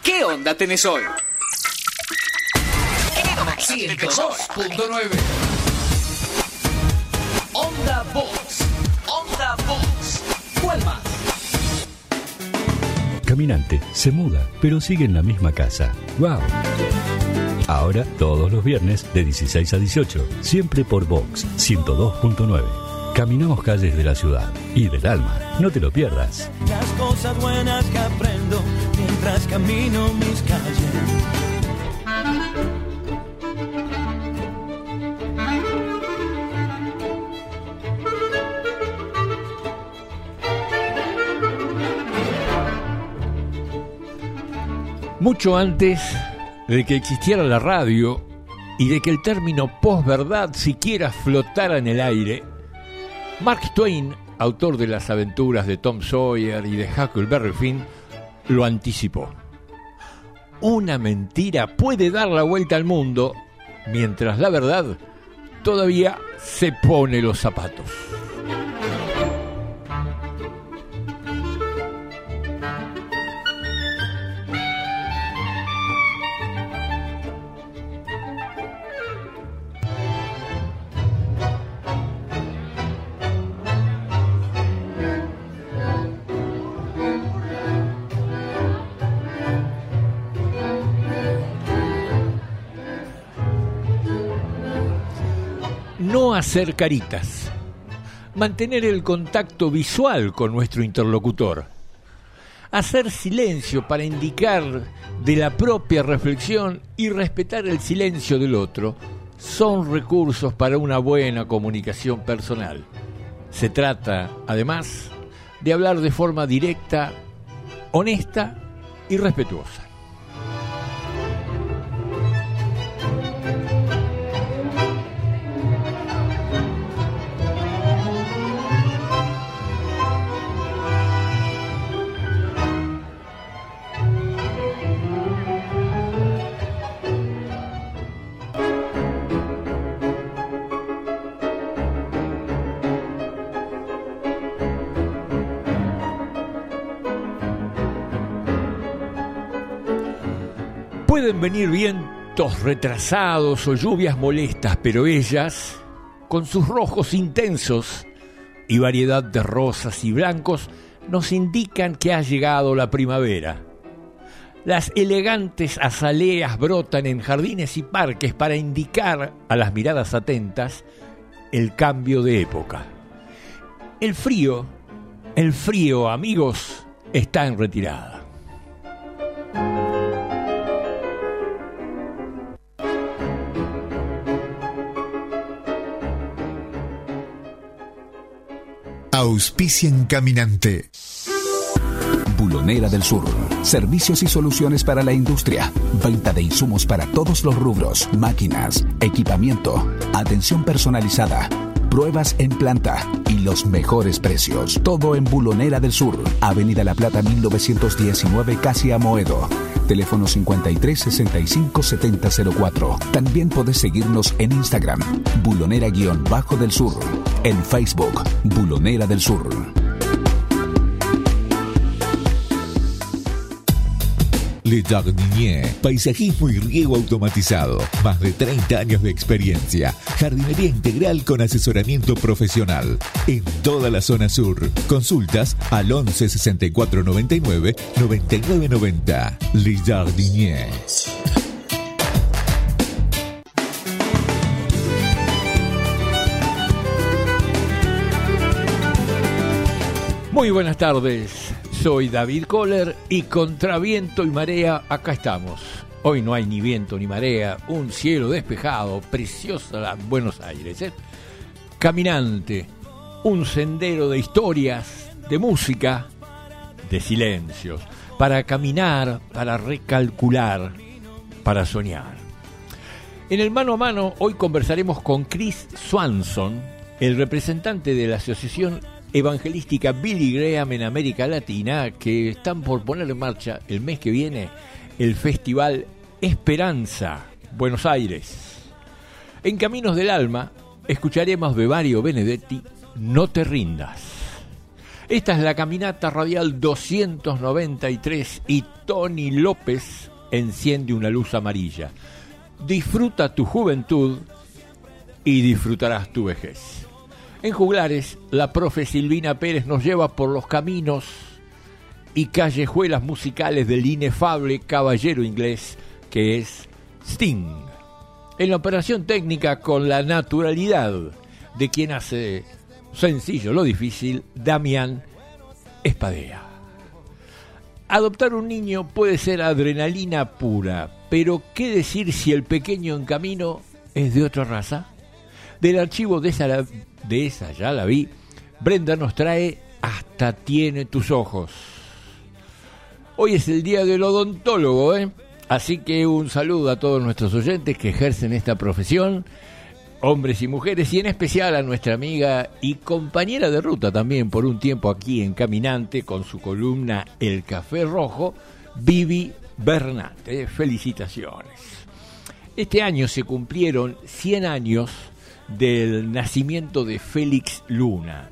¿Qué onda tenés hoy? 102.9 Onda Box. Onda Box. ¿Cuál más? Caminante se muda, pero sigue en la misma casa. ¡Wow! Ahora, todos los viernes, de 16 a 18, siempre por Vox 102.9. Caminamos calles de la ciudad y del alma. No te lo pierdas. Las cosas buenas que aprendo mientras camino mis calles. Mucho antes de que existiera la radio y de que el término posverdad siquiera flotara en el aire, Mark Twain, autor de las aventuras de Tom Sawyer y de Huckleberry Finn, lo anticipó. Una mentira puede dar la vuelta al mundo, mientras la verdad todavía se pone los zapatos. No hacer caritas, mantener el contacto visual con nuestro interlocutor, hacer silencio para indicar de la propia reflexión y respetar el silencio del otro son recursos para una buena comunicación personal. Se trata, además, de hablar de forma directa, honesta y respetuosa. Pueden venir vientos retrasados o lluvias molestas, pero ellas, con sus rojos intensos y variedad de rosas y blancos, nos indican que ha llegado la primavera. Las elegantes azaleas brotan en jardines y parques para indicar a las miradas atentas el cambio de época. El frío, amigos, está en retirada. Auspician Caminante. Bulonera del Sur. Servicios y soluciones para la industria. Venta de insumos para todos los rubros. Máquinas, equipamiento, atención personalizada, pruebas en planta y los mejores precios. Todo en Bulonera del Sur. Avenida La Plata 1919, casi Amoedo. Teléfono 53 65 70 04. También podés seguirnos en Instagram, Bulonera-del Sur. En Facebook, Bulonera del Sur. Le Jardinier, paisajismo y riego automatizado. Más de 30 años de experiencia. Jardinería integral con asesoramiento profesional. En toda la zona sur. Consultas al 11 64 99 99 90. Le Jardinier. Muy buenas tardes, soy David Kohler y contra viento y marea acá estamos. Hoy no hay ni viento ni marea, un cielo despejado, preciosa Buenos Aires, ¿eh? Caminante, un sendero de historias, de música, de silencios, para caminar, para recalcular, para soñar. En el mano a mano hoy conversaremos con Chris Swanson, el representante de la Asociación Evangelística Billy Graham en América Latina, que están por poner en marcha el mes que viene el Festival Esperanza Buenos Aires. En Caminos del Alma escucharemos de Mario Benedetti No te rindas. Esta es la caminata radial 293 y Tony López enciende una luz amarilla. Disfruta tu juventud y disfrutarás tu vejez. En Juglares, la profe Silvina Pérez nos lleva por los caminos y callejuelas musicales del inefable caballero inglés que es Sting. En la operación técnica, con la naturalidad de quien hace sencillo lo difícil, Damián Espadea. Adoptar un niño puede ser adrenalina pura, pero ¿qué decir si el pequeño en camino es de otra raza? Del archivo de esa ya la vi, Brenda nos trae Hasta tiene tus ojos. Hoy es el día del odontólogo, así que un saludo a todos nuestros oyentes que ejercen esta profesión, hombres y mujeres, y en especial a nuestra amiga y compañera de ruta también por un tiempo aquí en Caminante con su columna El Café Rojo, Vivi Bernat. Felicitaciones. Este año se cumplieron 100 años del nacimiento de Félix Luna.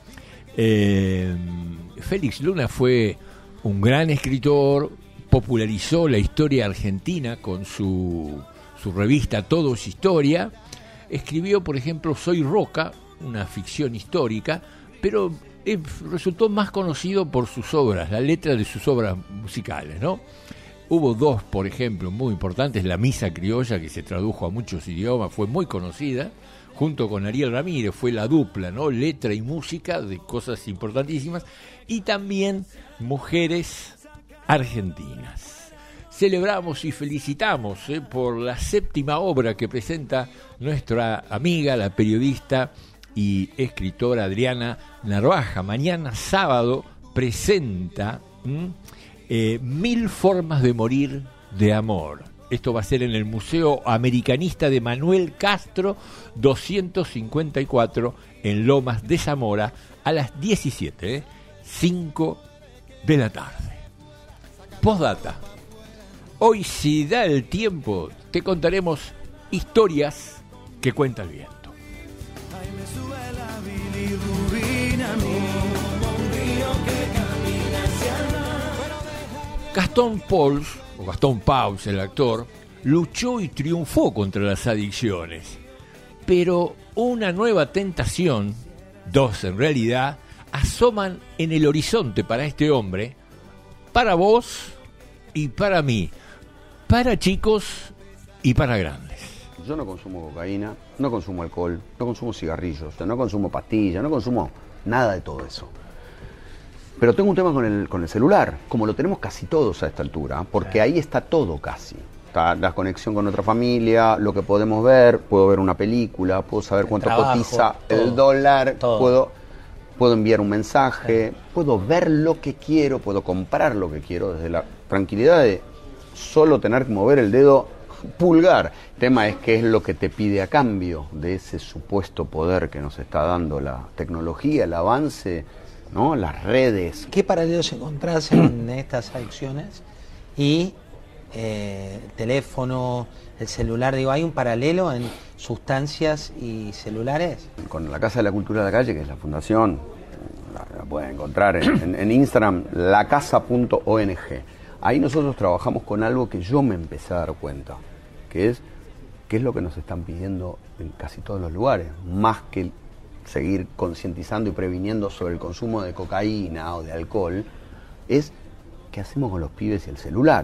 Félix Luna fue un gran escritor, popularizó la historia argentina con su revista Todo es Historia. Escribió, por ejemplo, Soy Roca, una ficción histórica, pero resultó más conocido por sus obras, la letra de sus obras musicales, ¿no? Hubo dos, por ejemplo, muy importantes. La Misa Criolla, que se tradujo a muchos idiomas, fue muy conocida. Junto con Ariel Ramírez fue la dupla, ¿no? Letra y música de cosas importantísimas. Y también Mujeres Argentinas. Celebramos y felicitamos por la 7ª obra que presenta nuestra amiga, la periodista y escritora Adriana Narvaja. Mañana sábado presenta 1000 formas de morir de amor. Esto va a ser en el Museo Americanista de Manuel Castro, 254, en Lomas de Zamora, a las 17, 5 de la tarde. Postdata. Hoy, si da el tiempo, te contaremos historias que cuenta el viento. Gastón Pauls, el actor, luchó y triunfó contra las adicciones. Pero una nueva tentación, dos en realidad, asoman en el horizonte para este hombre, para vos y para mí, para chicos y para grandes. Yo no consumo cocaína, no consumo alcohol, no consumo cigarrillos, no consumo pastillas, no consumo nada de todo eso. Pero tengo un tema con el celular, como lo tenemos casi todos a esta altura, porque ahí está todo casi. Está la conexión con otra familia, lo que podemos ver, puedo ver una película, puedo saber cuánto cotiza el dólar, puedo enviar un mensaje, puedo ver lo que quiero, puedo comprar lo que quiero desde la tranquilidad de solo tener que mover el dedo pulgar. El tema es qué es lo que te pide a cambio de ese supuesto poder que nos está dando la tecnología, el avance, ¿no? Las redes. ¿Qué paralelos encontrás en estas adicciones? Y el teléfono, el celular, digo, ¿hay un paralelo en sustancias y celulares? Con la Casa de la Cultura de la Calle, que es la fundación, la pueden encontrar en Instagram, lacasa.ong. Ahí nosotros trabajamos con algo que yo me empecé a dar cuenta, que es qué es lo que nos están pidiendo en casi todos los lugares, más que seguir concientizando y previniendo sobre el consumo de cocaína o de alcohol, es qué hacemos con los pibes y el celular.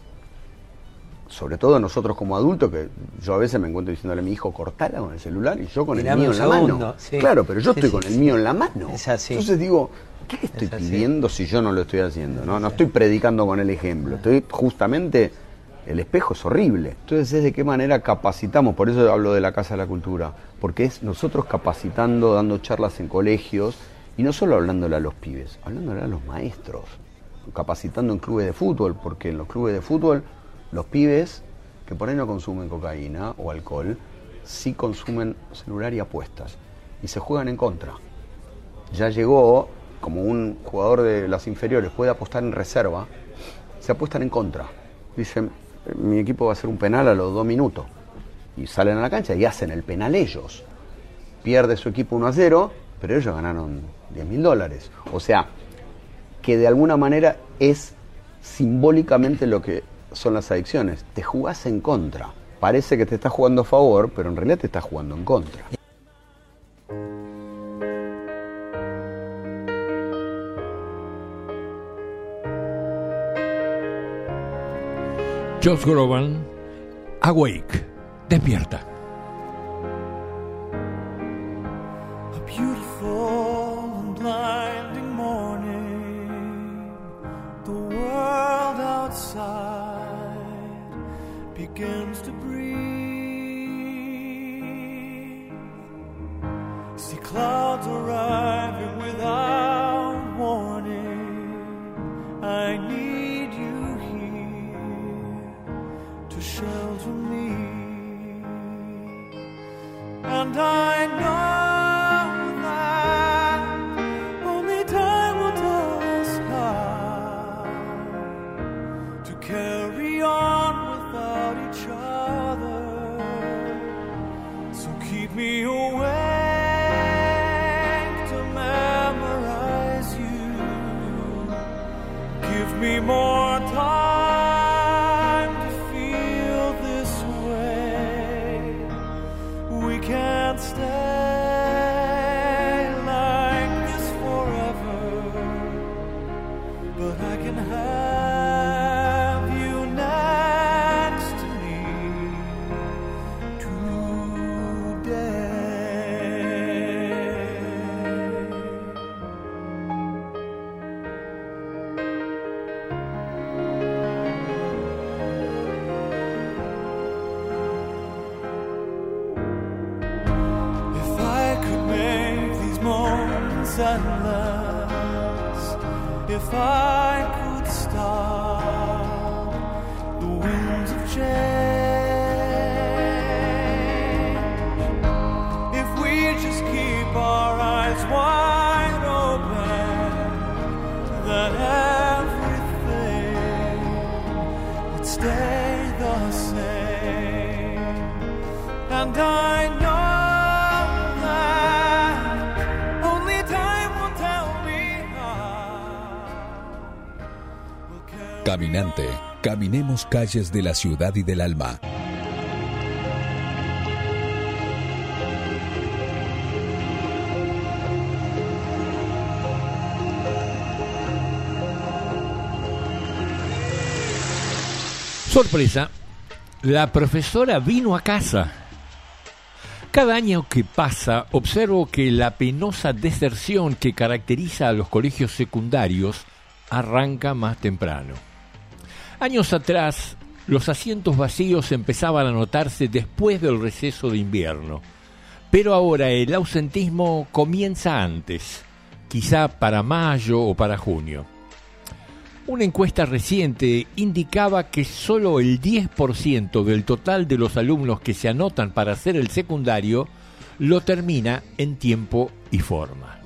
Sobre todo nosotros como adultos, que yo a veces me encuentro diciéndole a mi hijo, cortala con el celular, y yo con el mío en la mano. Sí. Claro, pero yo estoy con el mío en la mano. Es así. Entonces digo, ¿qué le estoy pidiendo si yo no lo estoy haciendo? No estoy predicando con el ejemplo, estoy justamente, el espejo es horrible. Entonces es de qué manera capacitamos, por eso hablo de la Casa de la Cultura, porque es nosotros capacitando, dando charlas en colegios, y no solo hablándole a los pibes, hablándole a los maestros, capacitando en clubes de fútbol, porque en los clubes de fútbol los pibes que por ahí no consumen cocaína o alcohol, sí consumen celular y apuestas, y se juegan en contra. Ya llegó, como un jugador de las inferiores puede apostar en reserva, se apuestan en contra. Dicen, mi equipo va a hacer un penal a los 2 minutos. Y salen a la cancha y hacen el penal ellos. Pierde su equipo 1-0 pero ellos ganaron $10.000. O sea, que de alguna manera es simbólicamente lo que son las adicciones. Te jugás en contra. Parece que te estás jugando a favor, pero en realidad te estás jugando en contra. Josh Groban, Awake, despierta. A beautiful and blinding morning, the world outside begins to breathe. See clouds arriving without warning. I need you here to shelter me, and I know that only time will tell us how to carry on without each other. So keep me awake to memorize you. Give me more time to feel this way. We can't stay like this forever, but I can have you next to me today. If I could make these moments endless, if I could stop the winds of change, if we just keep our eyes wide open, then everything would stay the same. And I know that only time will tell me how. Caminante, caminemos calles de la ciudad y del alma. Sorpresa, la profesora vino a casa. Cada año que pasa, observo que la penosa deserción que caracteriza a los colegios secundarios arranca más temprano. Años atrás, los asientos vacíos empezaban a notarse después del receso de invierno, pero ahora el ausentismo comienza antes, quizá para mayo o para junio. Una encuesta reciente indicaba que solo el 10% del total de los alumnos que se anotan para hacer el secundario lo termina en tiempo y forma.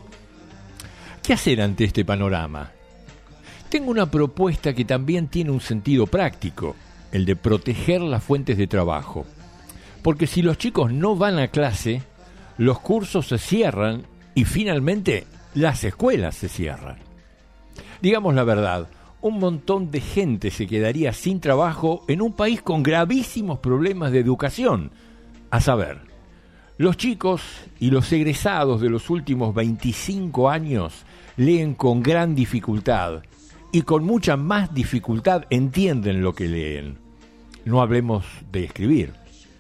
¿Qué hacer ante este panorama? Tengo una propuesta que también tiene un sentido práctico, el de proteger las fuentes de trabajo. Porque si los chicos no van a clase, los cursos se cierran y finalmente las escuelas se cierran. Digamos la verdad, un montón de gente se quedaría sin trabajo en un país con gravísimos problemas de educación. A saber, los chicos y los egresados de los últimos 25 años leen con gran dificultad y con mucha más dificultad entienden lo que leen. No hablemos de escribir.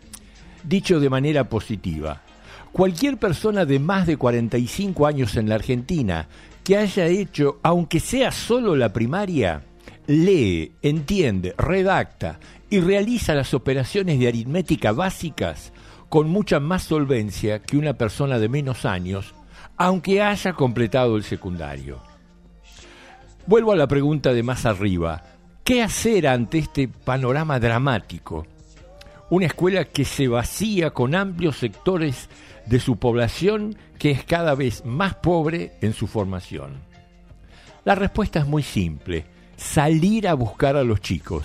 Dicho de manera positiva, cualquier persona de más de 45 años en la Argentina que haya hecho, aunque sea solo la primaria, lee, entiende, redacta y realiza las operaciones de aritmética básicas con mucha más solvencia que una persona de menos años, aunque haya completado el secundario. Vuelvo a la pregunta de más arriba. ¿Qué hacer ante este panorama dramático? Una escuela que se vacía con amplios sectores de su población que es cada vez más pobre en su formación. La respuesta es muy simple: salir a buscar a los chicos.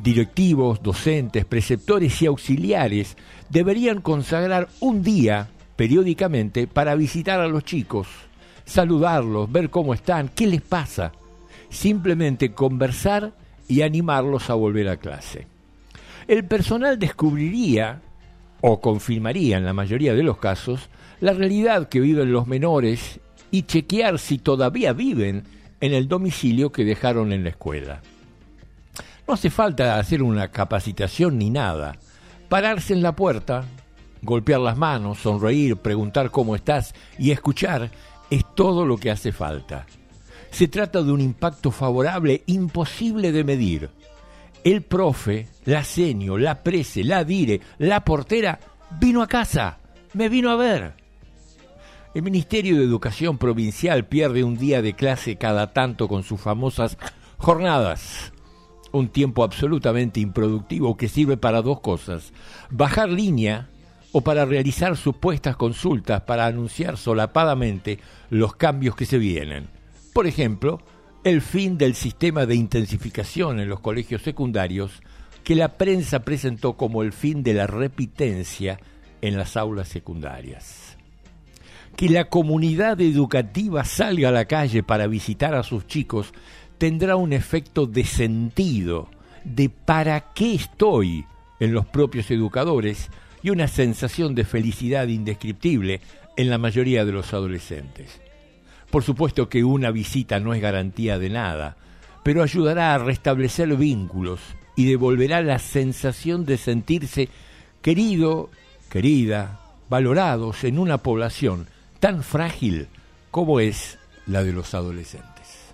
Directivos, docentes, preceptores y auxiliares deberían consagrar un día periódicamente para visitar a los chicos, saludarlos, ver cómo están, qué les pasa. Simplemente conversar y animarlos a volver a clase. El personal descubriría, o confirmaría en la mayoría de los casos, la realidad que viven los menores y chequear si todavía viven en el domicilio que dejaron en la escuela. No hace falta hacer una capacitación ni nada. Pararse en la puerta, golpear las manos, sonreír, preguntar cómo estás y escuchar es todo lo que hace falta. Se trata de un impacto favorable imposible de medir. El profe, la senio, la prese, la dire, la portera vino a casa, me vino a ver. El Ministerio de Educación Provincial pierde un día de clase cada tanto con sus famosas jornadas. Un tiempo absolutamente improductivo que sirve para dos cosas: bajar línea o para realizar supuestas consultas para anunciar solapadamente los cambios que se vienen. Por ejemplo, el fin del sistema de intensificación en los colegios secundarios que la prensa presentó como el fin de la repitencia en las aulas secundarias. Que la comunidad educativa salga a la calle para visitar a sus chicos tendrá un efecto de sentido, de para qué estoy en los propios educadores y una sensación de felicidad indescriptible en la mayoría de los adolescentes. Por supuesto que una visita no es garantía de nada, pero ayudará a restablecer vínculos y devolverá la sensación de sentirse querido, querida, valorados en una población tan frágil como es la de los adolescentes.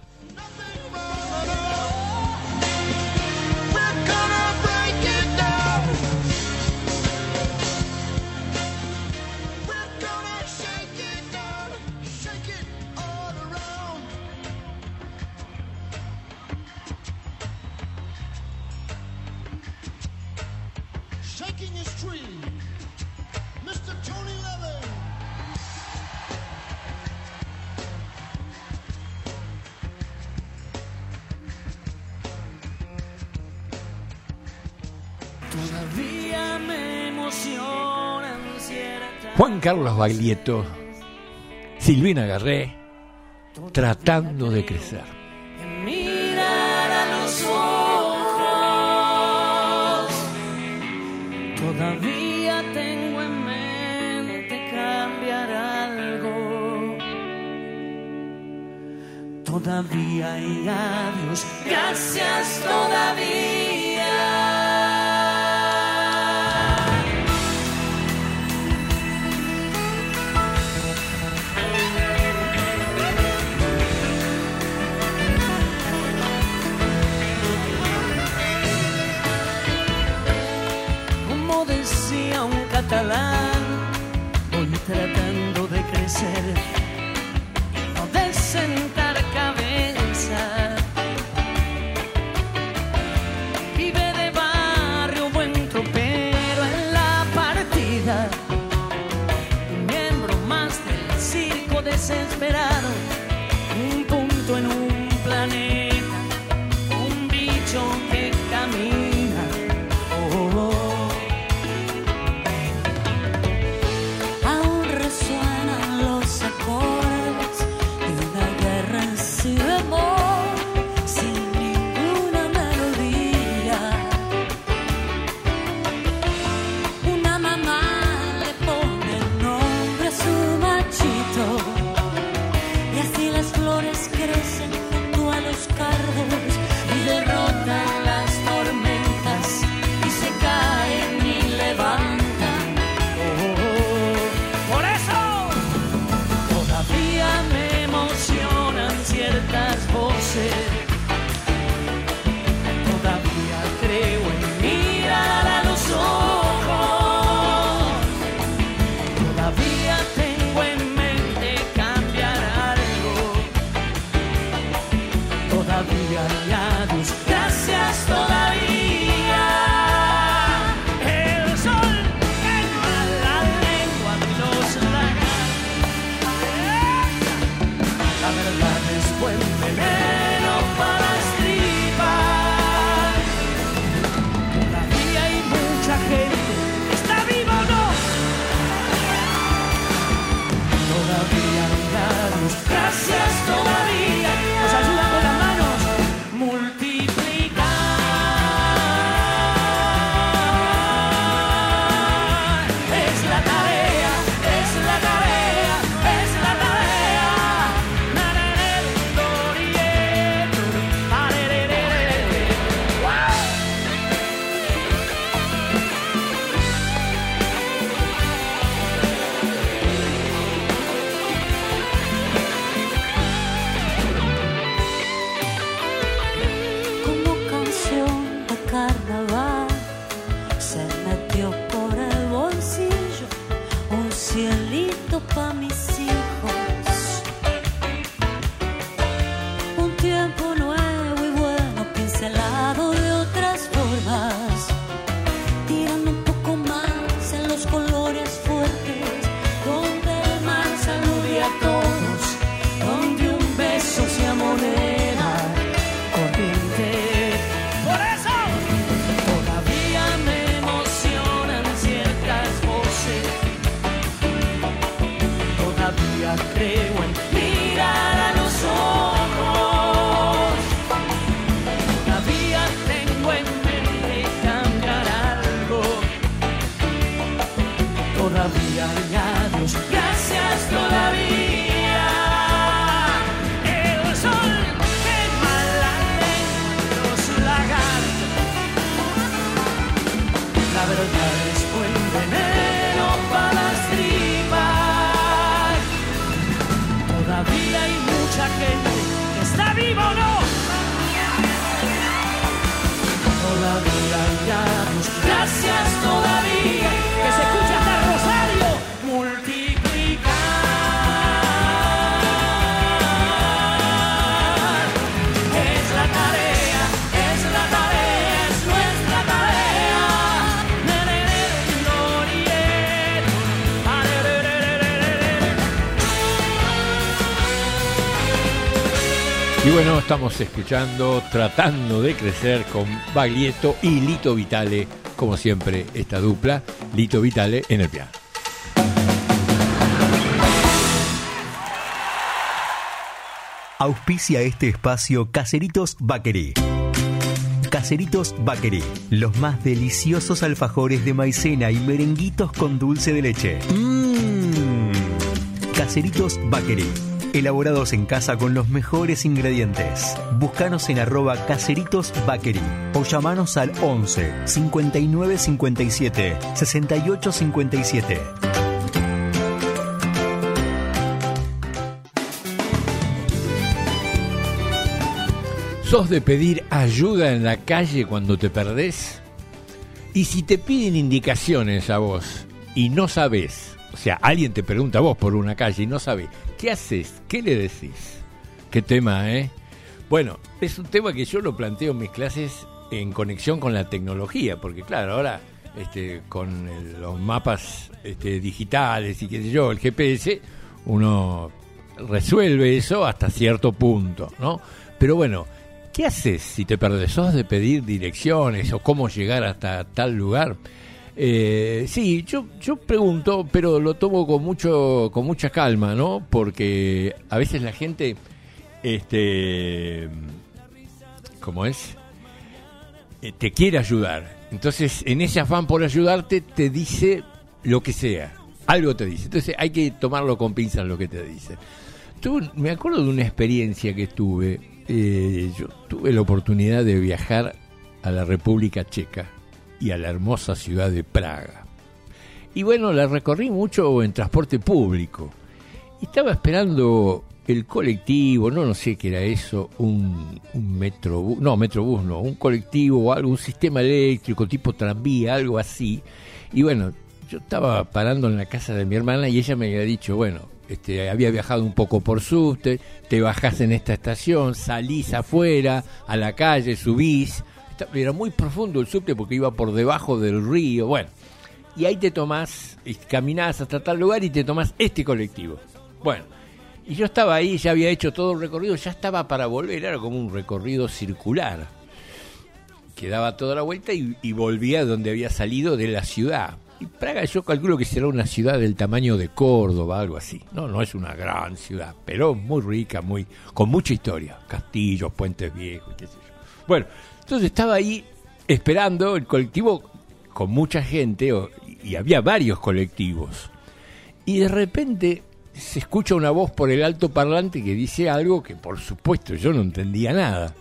Juan Carlos Baglietto, Silvina Garré, Tratando de Crecer. Mirar a los ojos, todavía tengo en mente cambiar algo. Todavía hay adiós, gracias todavía. Decía un catalán, voy tratando de crecer y no de sentar cabeza. Vive de barrio, buen tropero en la partida, un miembro más del circo desesperado, un punto en un planeta, un bicho que camina. Crecen junto a los carros y derrotan las tormentas. pensado de otras formas, tirando un poco más en los colores fuertes, donde el mar salude a todos, donde un beso sea moneda corriente. Por eso todavía me emocionan ciertas voces, todavía creo en mirar a los ojos, todavía tengo en mente cambiar algo, todavía Dios, gracias todavía. El sol quema la lengua de los lagartos, la verdad es buen veneno para las tripas. Todavía hay mucha gente que está viva o no. Todavía Dios, gracias todavía, que se escucha hasta Rosario multiplicar. Es la tarea, es nuestra tarea. Y bueno, estamos escuchando Tratando de Crecer con Baglietto y Lito Vitale, como siempre, esta dupla, Lito Vitale en el piano. Auspicia este espacio Caseritos Bakery. Caseritos Bakery, los más deliciosos alfajores de maicena y merenguitos con dulce de leche. Caseritos Bakery, elaborados en casa con los mejores ingredientes. Búscanos en @Caseritos Bakery o llamanos al 11 59 57 68 57. ¿Sos de pedir ayuda en la calle cuando te perdés? Y si te piden indicaciones a vos y no sabés, o sea, alguien te pregunta a vos por una calle y no sabés, ¿qué haces? ¿Qué le decís? Qué tema, ¿eh? Bueno, es un tema que yo lo planteo en mis clases en conexión con la tecnología, porque claro, ahora con los mapas digitales y qué sé yo, el GPS, uno resuelve eso hasta cierto punto, ¿no? Pero bueno, ¿qué haces si te perdés? ¿Sos de pedir direcciones o cómo llegar hasta tal lugar? Sí, yo pregunto, pero lo tomo con mucha calma, ¿no? Porque a veces la gente, ¿cómo es? Te quiere ayudar. Entonces, en ese afán por ayudarte, te dice lo que sea. Algo te dice. Entonces, hay que tomarlo con pinzas lo que te dice. Me acuerdo de una experiencia que tuve. Yo tuve la oportunidad de viajar a la República Checa y a la hermosa ciudad de Praga. Y bueno, la recorrí mucho en transporte público. Y estaba esperando el colectivo, no sé qué era eso, un metrobús, un colectivo o algo, un sistema eléctrico tipo tranvía, algo así. Y bueno, yo estaba parando en la casa de mi hermana y ella me había dicho, bueno, había viajado un poco por subte, te bajás en esta estación, salís afuera, a la calle, subís. Era muy profundo el subte porque iba por debajo del río, bueno. Y ahí te tomás, caminás hasta tal lugar y te tomás este colectivo. Bueno, y yo estaba ahí, ya había hecho todo el recorrido, ya estaba para volver, era como un recorrido circular. Que daba toda la vuelta y volvía donde había salido de la ciudad. Y Praga yo calculo que será una ciudad del tamaño de Córdoba, algo así. No es una gran ciudad, pero muy rica, con mucha historia. Castillos, puentes viejos, qué sé yo. Bueno, entonces estaba ahí esperando el colectivo con mucha gente, y había varios colectivos. Y de repente se escucha una voz por el altoparlante que dice algo que por supuesto yo no entendía nada.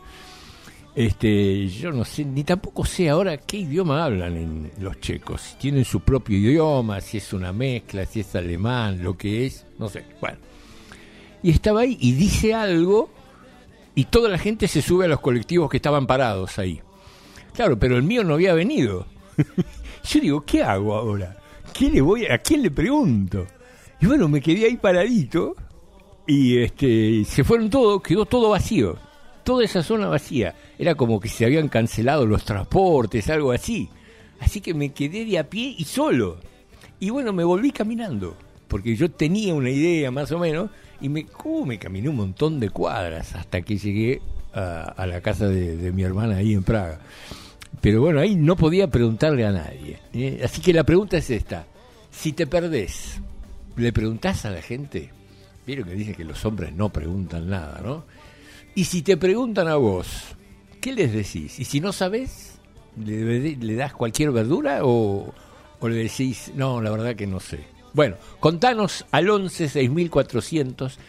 Yo no sé, ni tampoco sé ahora qué idioma hablan en los checos, si tienen su propio idioma, si es una mezcla, si es alemán, lo que es, no sé, bueno. Y estaba ahí y dice algo y toda la gente se sube a los colectivos que estaban parados ahí. Claro, pero el mío no había venido. Yo digo, ¿qué hago ahora? ¿A quién le pregunto? Y bueno, me quedé ahí paradito y se fueron todos, quedó todo vacío. toda esa zona vacía. Era como que se habían cancelado los transportes, algo así. Así que me quedé de a pie y solo. Y bueno, me volví caminando, porque yo tenía una idea más o menos, y me caminé un montón de cuadras hasta que llegué a la casa de mi hermana ahí en Praga. Pero bueno, ahí no podía preguntarle a nadie. Así que la pregunta es esta. Si te perdés, ¿le preguntás a la gente? Vieron que dicen que los hombres no preguntan nada, ¿no? Y si te preguntan a vos, ¿qué les decís? Y si no sabés, ¿le das cualquier verdura o le decís, no, la verdad que no sé? Bueno, contanos al 11 6400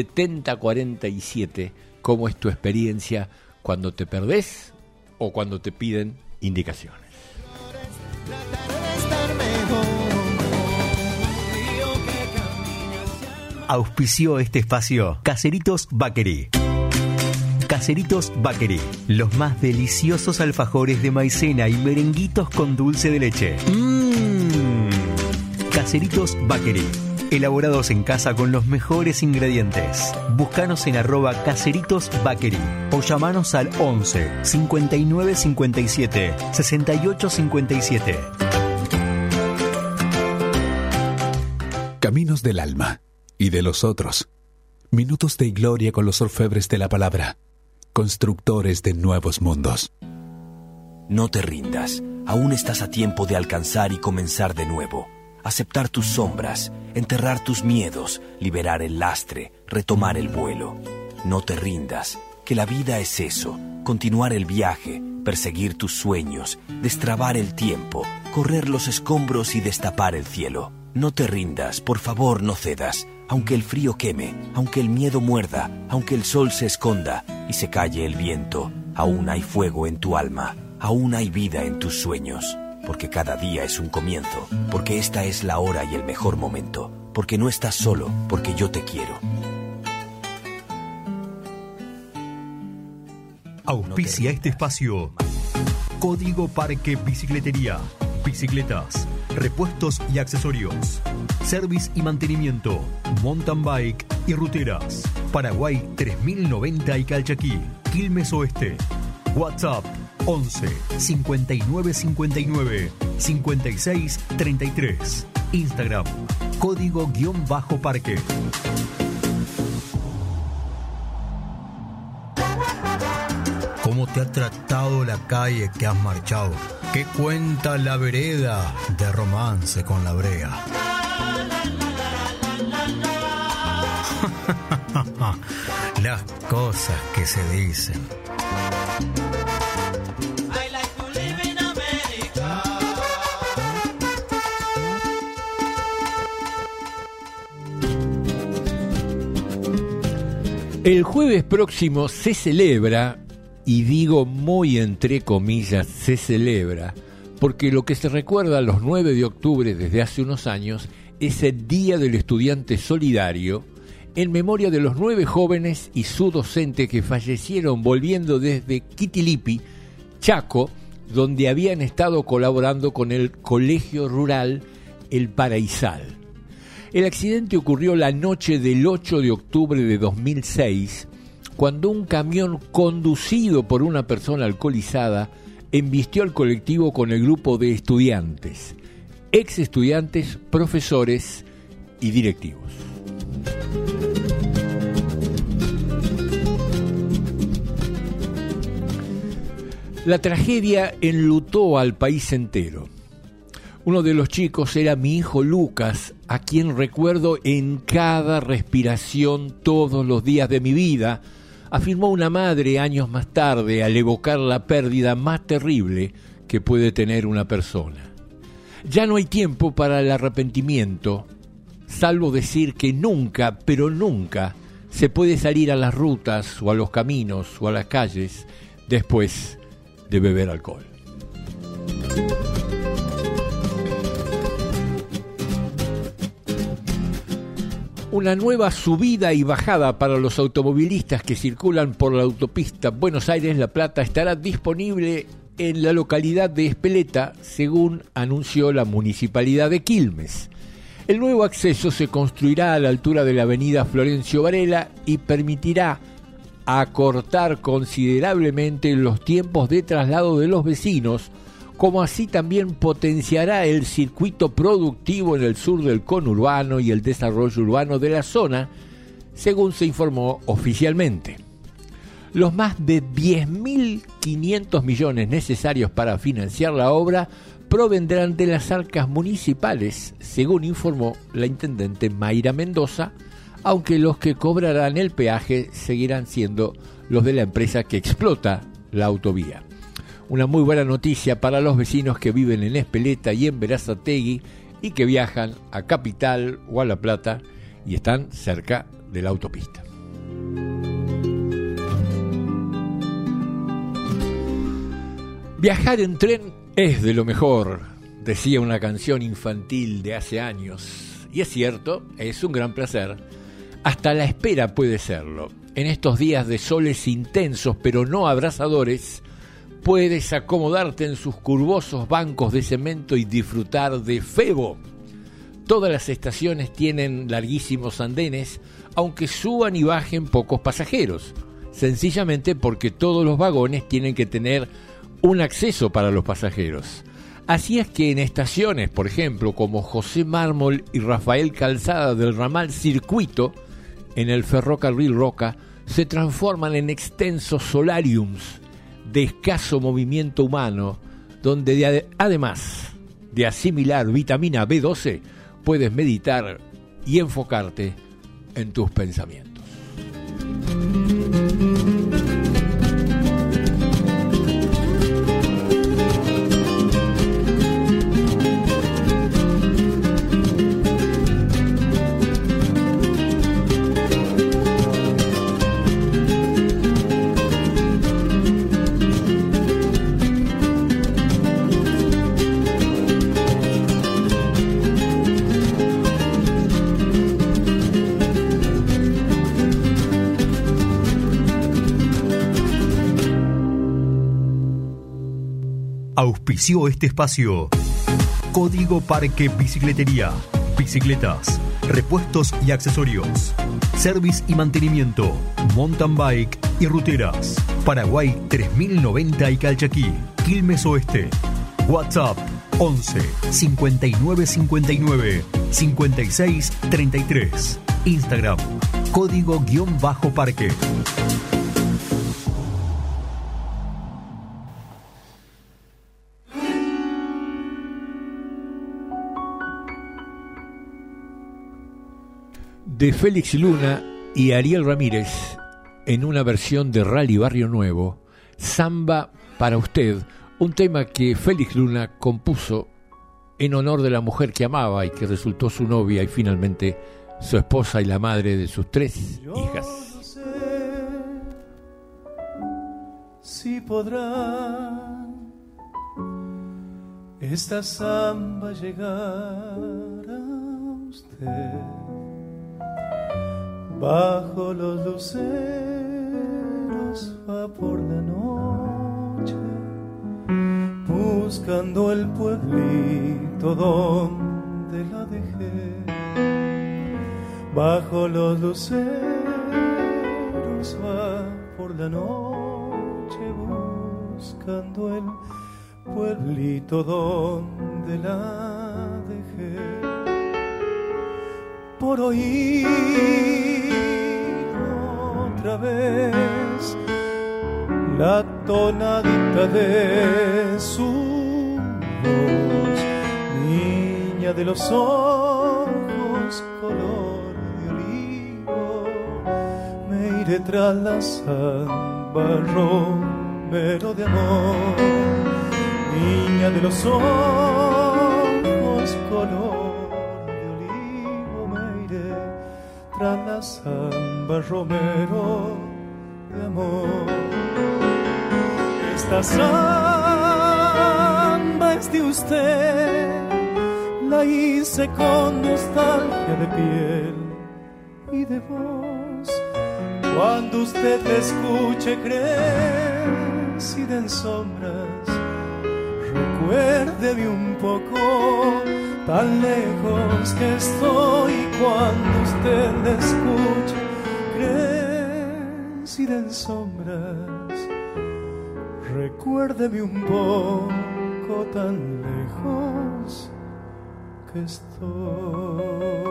7047 cómo es tu experiencia cuando te perdés o cuando te piden indicaciones. Auspició este espacio Caseritos Bakery. Caseritos Bakery, los más deliciosos alfajores de maicena y merenguitos con dulce de leche. Caseritos Bakery, elaborados en casa con los mejores ingredientes. Búscanos en @Caseritos Bakery o llamanos al 11 59 57 68 57. Caminos del alma y de los otros. Minutos de gloria con los orfebres de la palabra. Constructores de nuevos mundos. No te rindas. Aún estás a tiempo de alcanzar y comenzar de nuevo. Aceptar tus sombras, enterrar tus miedos, liberar el lastre, retomar el vuelo. No te rindas, que la vida es eso, continuar el viaje, perseguir tus sueños, destrabar el tiempo, correr los escombros y destapar el cielo. No te rindas, por favor no cedas, aunque el frío queme, aunque el miedo muerda, aunque el sol se esconda y se calle el viento, aún hay fuego en tu alma, aún hay vida en tus sueños. Porque cada día es un comienzo, porque esta es la hora y el mejor momento, porque no estás solo, porque yo te quiero. Auspicia este espacio Código Parque Bicicletería. Bicicletas, repuestos y accesorios, service y mantenimiento, mountain bike y ruteras. Paraguay 3090 y Calchaquí, Quilmes Oeste. WhatsApp 11 59 59 56 33. Instagram Código-Parque. ¿Cómo te ha tratado la calle que has marchado? ¿Qué cuenta la vereda de romance con la brea? Las cosas que se dicen. El jueves próximo se celebra, y digo muy entre comillas, se celebra, porque lo que se recuerda los 9 de octubre desde hace unos años es el Día del Estudiante Solidario, en memoria de los 9 jóvenes y su docente que fallecieron volviendo desde Quitilipi, Chaco, donde habían estado colaborando con el Colegio Rural El Paraísal. El accidente ocurrió la noche del 8 de octubre de 2006, cuando un camión conducido por una persona alcoholizada embistió al colectivo con el grupo de estudiantes, ex estudiantes, profesores y directivos. La tragedia enlutó al país entero. Uno de los chicos era mi hijo Lucas, a quien recuerdo en cada respiración todos los días de mi vida, afirmó una madre años más tarde al evocar la pérdida más terrible que puede tener una persona. Ya no hay tiempo para el arrepentimiento, salvo decir que nunca, pero nunca, se puede salir a las rutas o a los caminos o a las calles después de beber alcohol. Una nueva subida y bajada para los automovilistas que circulan por la autopista Buenos Aires-La Plata estará disponible en la localidad de Espeleta, según anunció la Municipalidad de Quilmes. El nuevo acceso se construirá a la altura de la avenida Florencio Varela y permitirá acortar considerablemente los tiempos de traslado de los vecinos, como así también potenciará el circuito productivo en el sur del conurbano y el desarrollo urbano de la zona, según se informó oficialmente. Los más de 10.500 millones necesarios para financiar la obra provendrán de las arcas municipales, según informó la intendente Mayra Mendoza, aunque los que cobrarán el peaje seguirán siendo los de la empresa que explota la autovía. Una muy buena noticia para los vecinos que viven en Espeleta y en Berazategui y que viajan a Capital o a La Plata y están cerca de la autopista. Viajar en tren es de lo mejor, decía una canción infantil de hace años. Y es cierto, es un gran placer. Hasta la espera puede serlo. En estos días de soles intensos pero no abrasadores, puedes acomodarte en sus curvosos bancos de cemento y disfrutar de Febo. Todas las estaciones tienen larguísimos andenes, aunque suban y bajen pocos pasajeros, sencillamente porque todos los vagones tienen que tener un acceso para los pasajeros. Así es que en estaciones, por ejemplo, como José Mármol y Rafael Calzada del ramal Circuito, en el ferrocarril Roca, se transforman en extensos solariums de escaso movimiento humano, donde además de asimilar vitamina B12, puedes meditar y enfocarte en tus pensamientos. Auspició este espacio Código Parque Bicicletería, bicicletas, repuestos y accesorios, service y mantenimiento, mountain bike y ruteras. Paraguay 3090 y Calchaquí, Quilmes Oeste. WhatsApp 11 59 59 56 33. Instagram Código-Parque. De Félix Luna y Ariel Ramírez, en una versión de Rally Barrio Nuevo, Samba para usted, un tema que Félix Luna compuso en honor de la mujer que amaba y que resultó su novia y finalmente su esposa y la madre de sus 3 hijas. No sé si podrá esta samba llegar a usted. Bajo los luceros va por la noche, buscando el pueblito donde la dejé. Bajo los luceros va por la noche, buscando el pueblito donde la dejé. Por oír otra vez la tonadita de su voz, niña de los ojos color de olivo, me iré tras la samba, romero de amor, niña de los ojos color tras la samba, romero de amor. Esta samba es de usted, la hice con nostalgia de piel y de voz. Cuando usted la escuche crecida en sombras, recuérdeme un poco, tan lejos que estoy. Cuando usted la escuche vencida en sombras. Recuérdeme un poco tan lejos que estoy.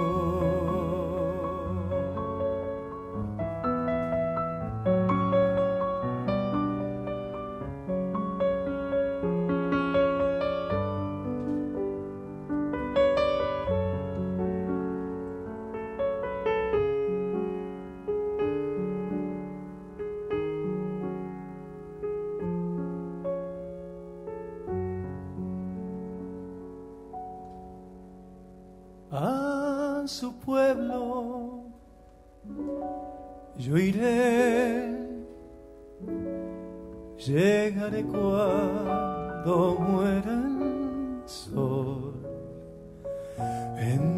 A su pueblo yo iré, llegaré cuando muera el sol, en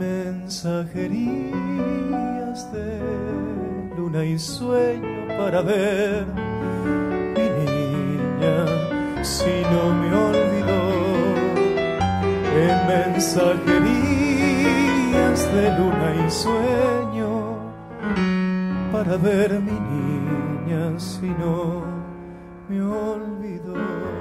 mensajerías de luna y sueño para ver mi niña si no me olvidó, en mensajerías de luna y sueño para ver mi niña si no me olvidó.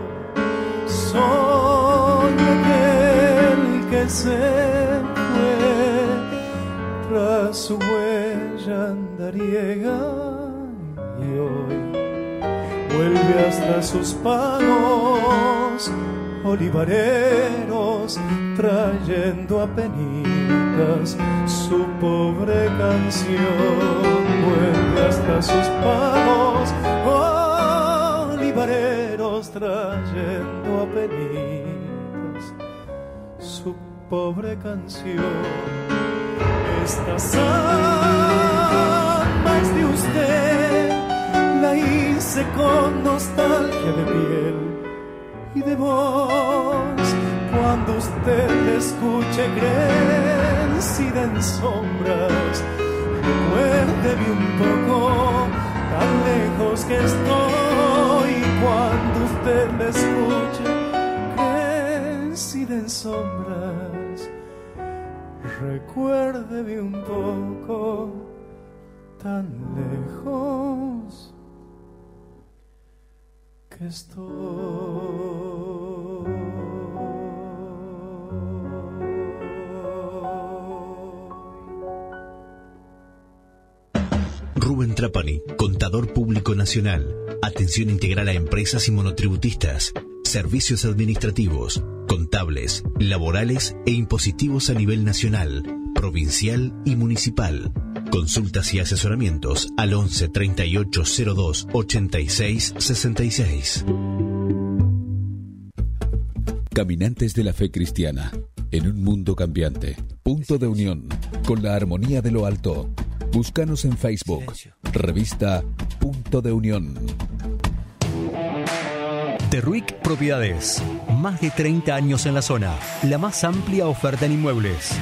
Soy aquel que se fue tras su huella andariega y hoy vuelve hasta sus palos olivareros trayendo a penitas su pobre canción. Vuelve hasta sus palos olivareros trayendo a penitas su pobre canción. Esta samba es de usted, la hice con nostalgia de piel y de voz. Cuando usted le escuche crecida en sombras, recuérdeme un poco tan lejos que estoy. Cuando usted le escuche crecida en sombras, recuérdeme un poco tan lejos que estoy. Rubén Trapani, Contador Público Nacional. Atención integral a empresas y monotributistas. Servicios administrativos, contables, laborales e impositivos a nivel nacional, provincial y municipal. Consultas y asesoramientos al 11 38 02 86 66. Caminantes de la fe cristiana. En un mundo cambiante. Punto de unión. Con la armonía de lo alto. Búscanos en Facebook. Revista Punto de Unión. Terruic Propiedades. Más de 30 años en la zona. La más amplia oferta en inmuebles.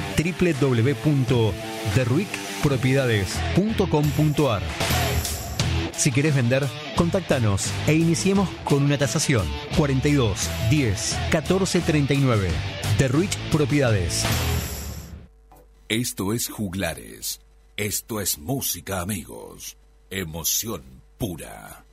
www.terruicpropiedades.com.ar. Si querés vender, contactanos e iniciemos con una tasación. 42 10 14 39. Terruic Propiedades. Esto es Juglares. Esto es música, amigos. Emoción pura.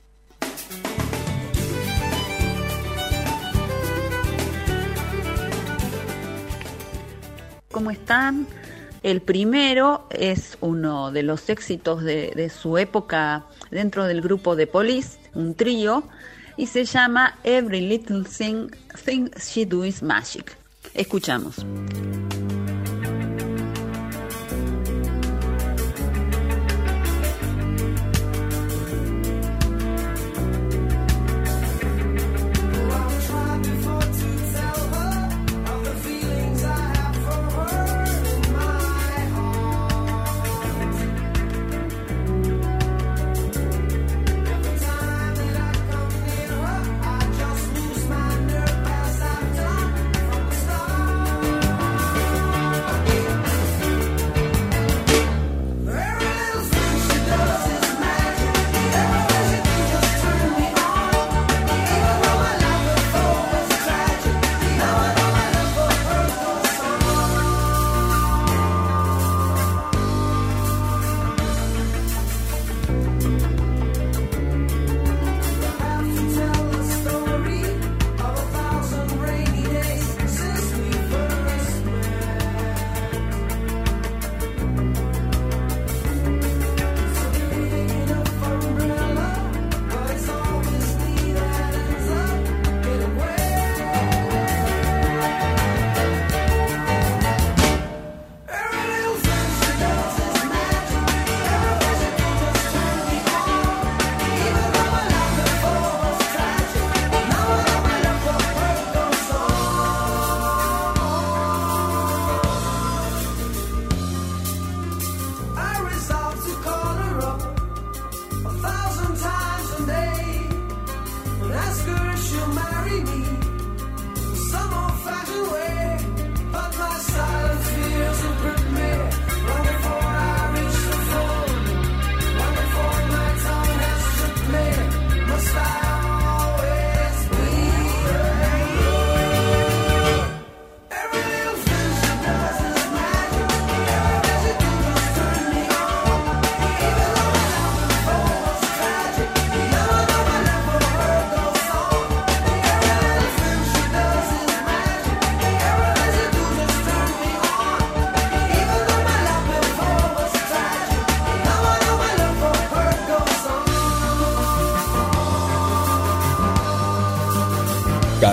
¿Cómo están? El primero es uno de los éxitos de su época dentro del grupo de Police, un trío, y se llama Every Little Thing She Do Is Magic. Escuchamos.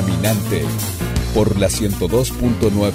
Caminante por la 102.9.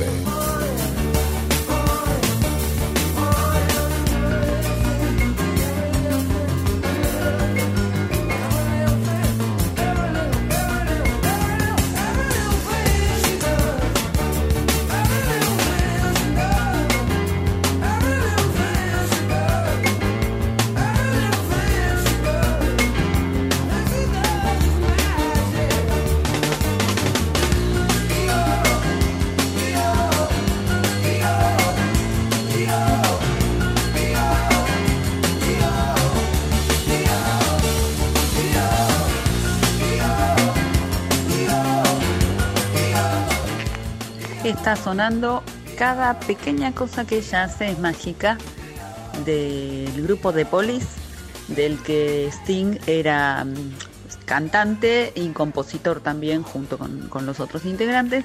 Está sonando Cada pequeña cosa que ella hace es mágica, del grupo The Police, del que Sting era cantante y compositor también junto con los otros integrantes.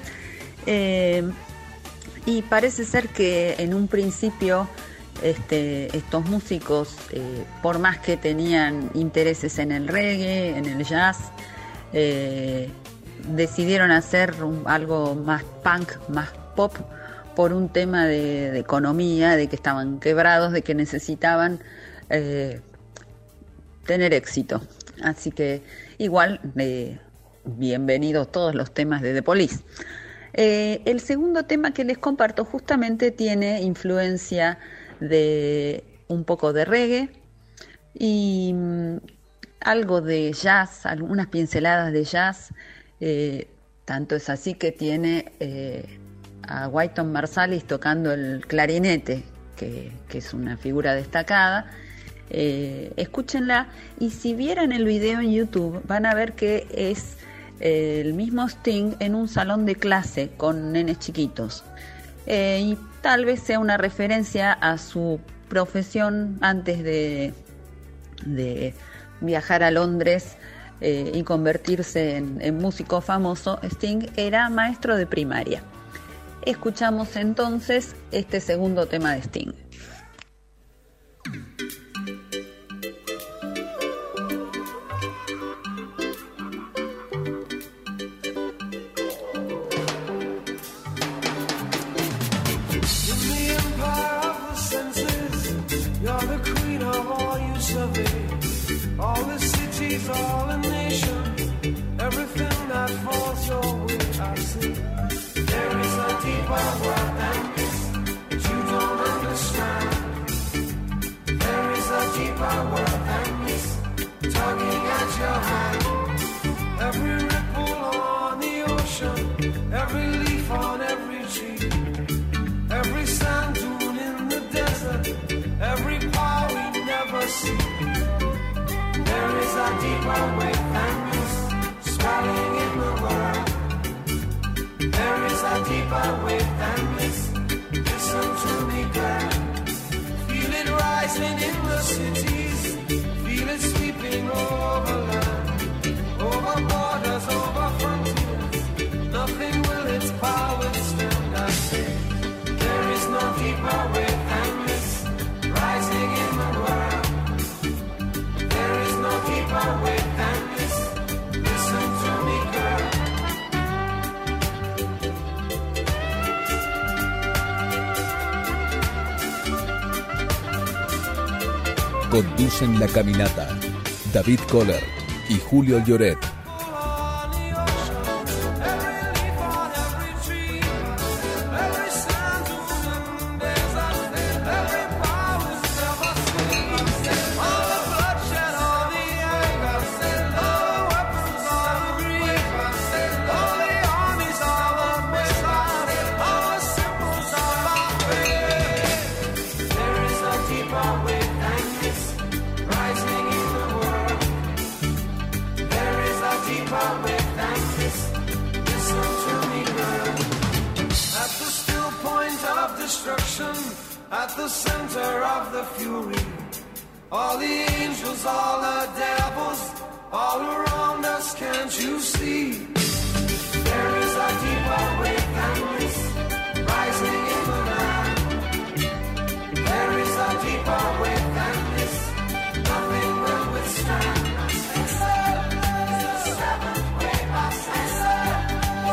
Y parece ser que en un principio estos músicos, por más que tenían intereses en el reggae, en el jazz, decidieron hacer algo más punk, más pop, por un tema de economía, de que estaban quebrados, de que necesitaban tener éxito. Así que igual, bienvenidos todos los temas de The Police. El segundo tema que les comparto justamente tiene influencia de un poco de reggae y algo de jazz, algunas pinceladas de jazz. Tanto es así que tiene a Wynton Marsalis tocando el clarinete, que es una figura destacada. Escúchenla, y si vieran el video en YouTube van a ver que es el mismo Sting en un salón de clase con nenes chiquitos, y tal vez sea una referencia a su profesión antes de viajar a Londres y convertirse en músico famoso. Sting era maestro de primaria. Escuchamos entonces este segundo tema de Sting. All the cities, all the nation, everything that falls your way, I see. There is a deeper world than this that you don't understand. There is a deeper world than this, tugging at your hand. Every ripple on the ocean, every leaf on every tree, every sand dune in the desert, every power we never see. There is a deeper way than this, swelling in the world. There is a deeper way than this, listen to me, girl. Feel it rising in the cities, feel it sweeping over land, over borders, over frontiers. Nothing will its power stand, I say. There is no deeper way than this, rising in the world. Deeper way than this, listen to me, girl. Conducen la caminata David Kohler y Julio Lloret. At the center of the fury, all the angels, all the devils, all around us, can't you see? There is a deeper way than this, rising in the land. There is a deeper way than this, nothing will withstand. It's the seventh way of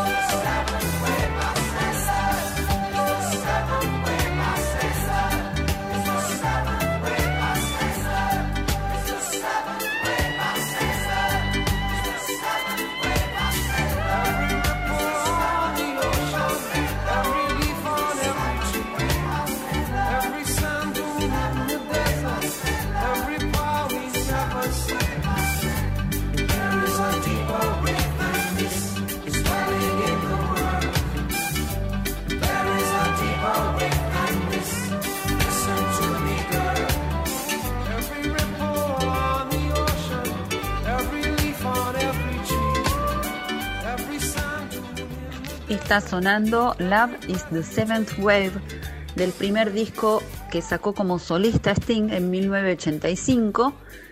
está sonando Love is the Seventh Wave, del primer disco que sacó como solista Sting en 1985.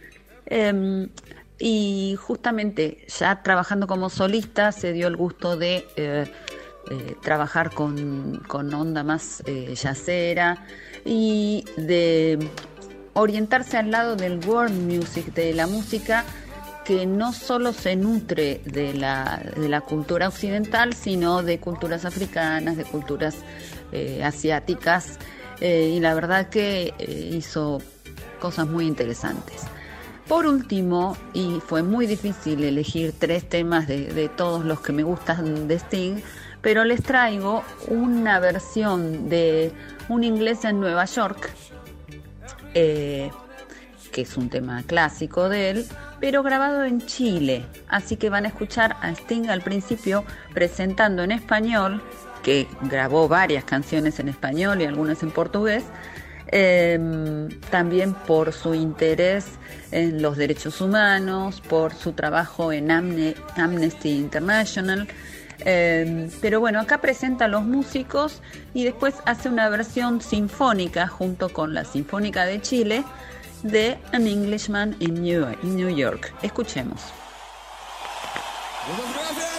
Y justamente ya trabajando como solista se dio el gusto de trabajar con onda más jazzera y de orientarse al lado del world music, de la música que no solo se nutre de la cultura occidental, sino de culturas africanas, de culturas asiáticas, y la verdad que hizo cosas muy interesantes. Por último, y fue muy difícil elegir 3 temas de todos los que me gustan de Sting, pero les traigo una versión de Un inglés en Nueva York, que es un tema clásico de él, pero grabado en Chile. Así que van a escuchar a Sting al principio presentando en español, que grabó varias canciones en español y algunas en portugués, también por su interés en los derechos humanos, por su trabajo en Amnesty International. Pero bueno, acá presenta a los músicos y después hace una versión sinfónica junto con la Sinfónica de Chile de An Englishman in New York. Escuchemos. Muchas gracias.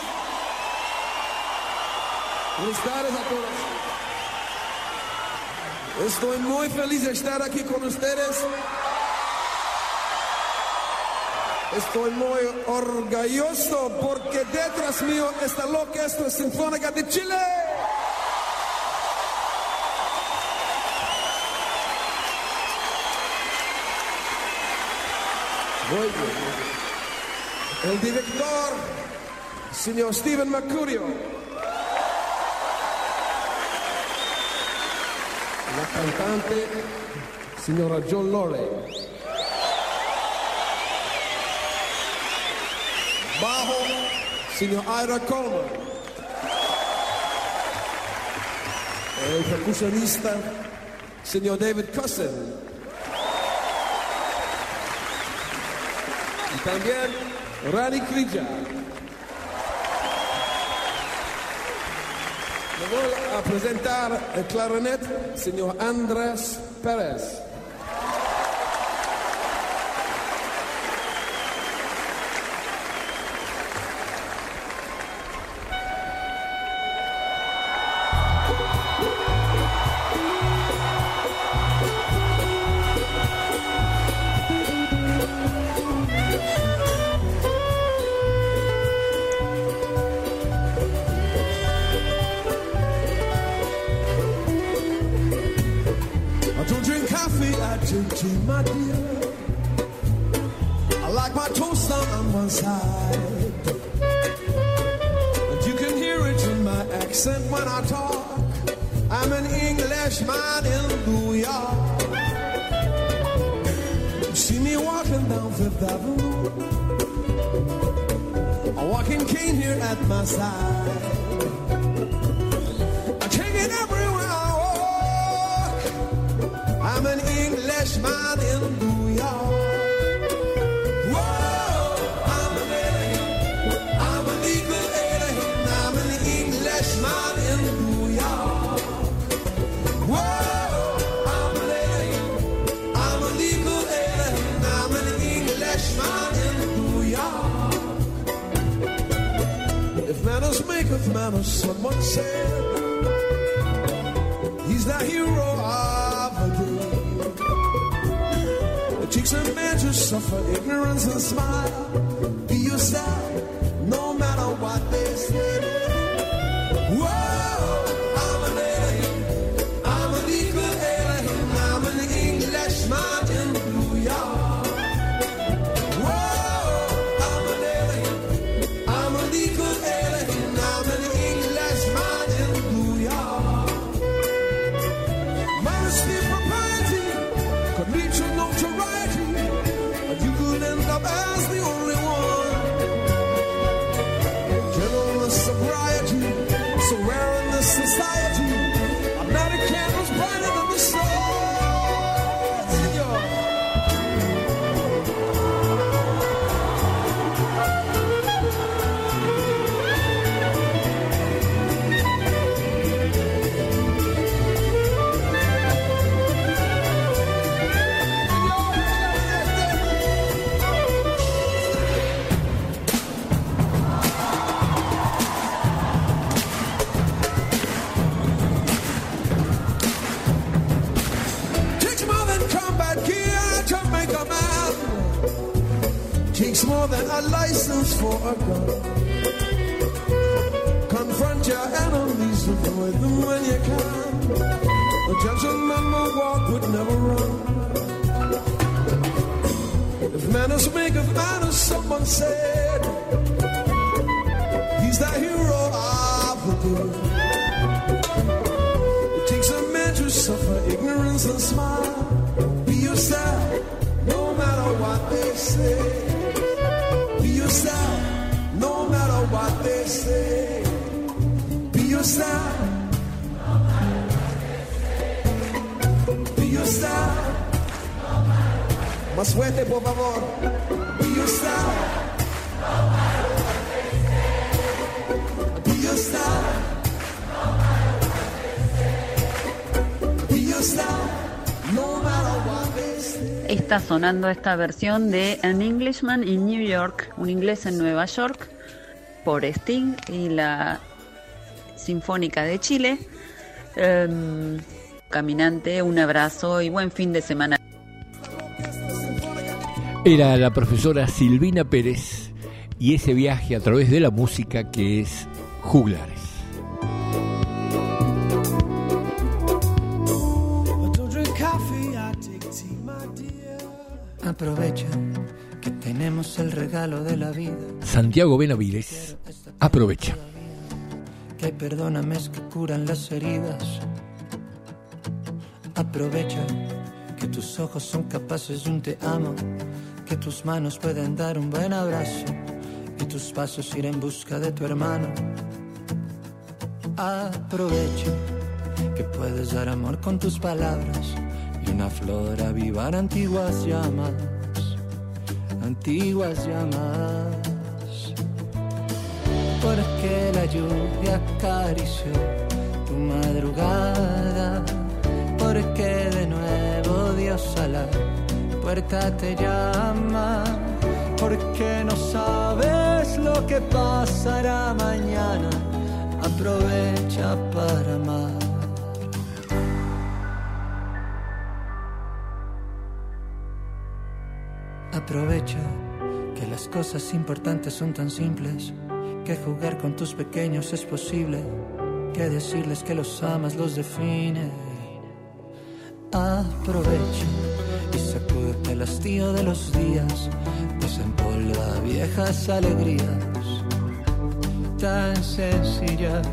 Buenas tardes a todos. Estoy muy feliz de estar aquí con ustedes. Estoy muy orgulloso porque detrás mío está la Orquesta Sinfónica de Chile. Muy bien. El director, señor Stephen Mercurio. La cantante, señora John Lorley. Bajo, señor Ira Coleman. El percusionista, señor David Cousin. Y también Rani Krija. Le voy a presentar el clarinete, señor Andrés Pérez. My dear, I like my toast on one side, and you can hear it in my accent when I talk. I'm an Englishman in New York. You see me walking down Fifth Avenue, a walking cane here at my side. I'm taking everywhere I walk. I'm an Englishman in New York. Whoa, I'm an alien. I'm a legal alien. I'm an Englishman in New York. Whoa, I'm an alien. I'm a legal alien. I'm an Englishman in New York. If manners maketh manners, someone said, he's the hero of the day. It takes a man to suffer ignorance and smile. Be yourself, no matter what they say. Whoa, I'm an alien. I'm a legal alien. I'm an Englishman in New York. Whoa, I'm an alien. I'm a legal alien. I'm an Englishman in New York. Modesty, propriety could lead to notoriety, and you could end up as the only one. Gentleness, sobriety, so rare in this society. I'm not a candle's brighter than the stars, senor. more than a license for a gun. Confront your enemies, avoid them when you can. A gentleman will walk but never run. If manners make of manners, someone said, he's the hero of the day. It takes a man to suffer ignorance and smile. Be yourself, no matter what they say. Be yourself, no matter what they say. Be yourself. Be yourself. Más fuerte, por favor. Be yourself. Be yourself. Be yourself. No matter what they say. Está sonando esta versión de An Englishman in New York, un inglés en Nueva York, por Sting y la Sinfónica de Chile. Caminante, un abrazo y buen fin de semana. Era la profesora Silvina Pérez y ese viaje a través de la música que es Juglares. Aprovecha que tenemos el regalo de la vida. Santiago Benavides, aprovecha. Que hay perdónames que curan las heridas. Aprovecha que tus ojos son capaces de un te amo. Que tus manos pueden dar un buen abrazo. Y tus pasos ir en busca de tu hermano. Aprovecha que puedes dar amor con tus palabras. Y una flor avivar antiguas llamas. Antiguas llamas. Porque la lluvia acarició tu madrugada. Porque de nuevo Dios a la puerta te llama. Porque no sabes lo que pasará mañana. Aprovecha para amar. Aprovecha que las cosas importantes son tan simples. Que jugar con tus pequeños es posible. Que decirles que los amas los define. Aprovecha y sacúdete el hastío de los días. Desempolva viejas alegrías tan sencillas.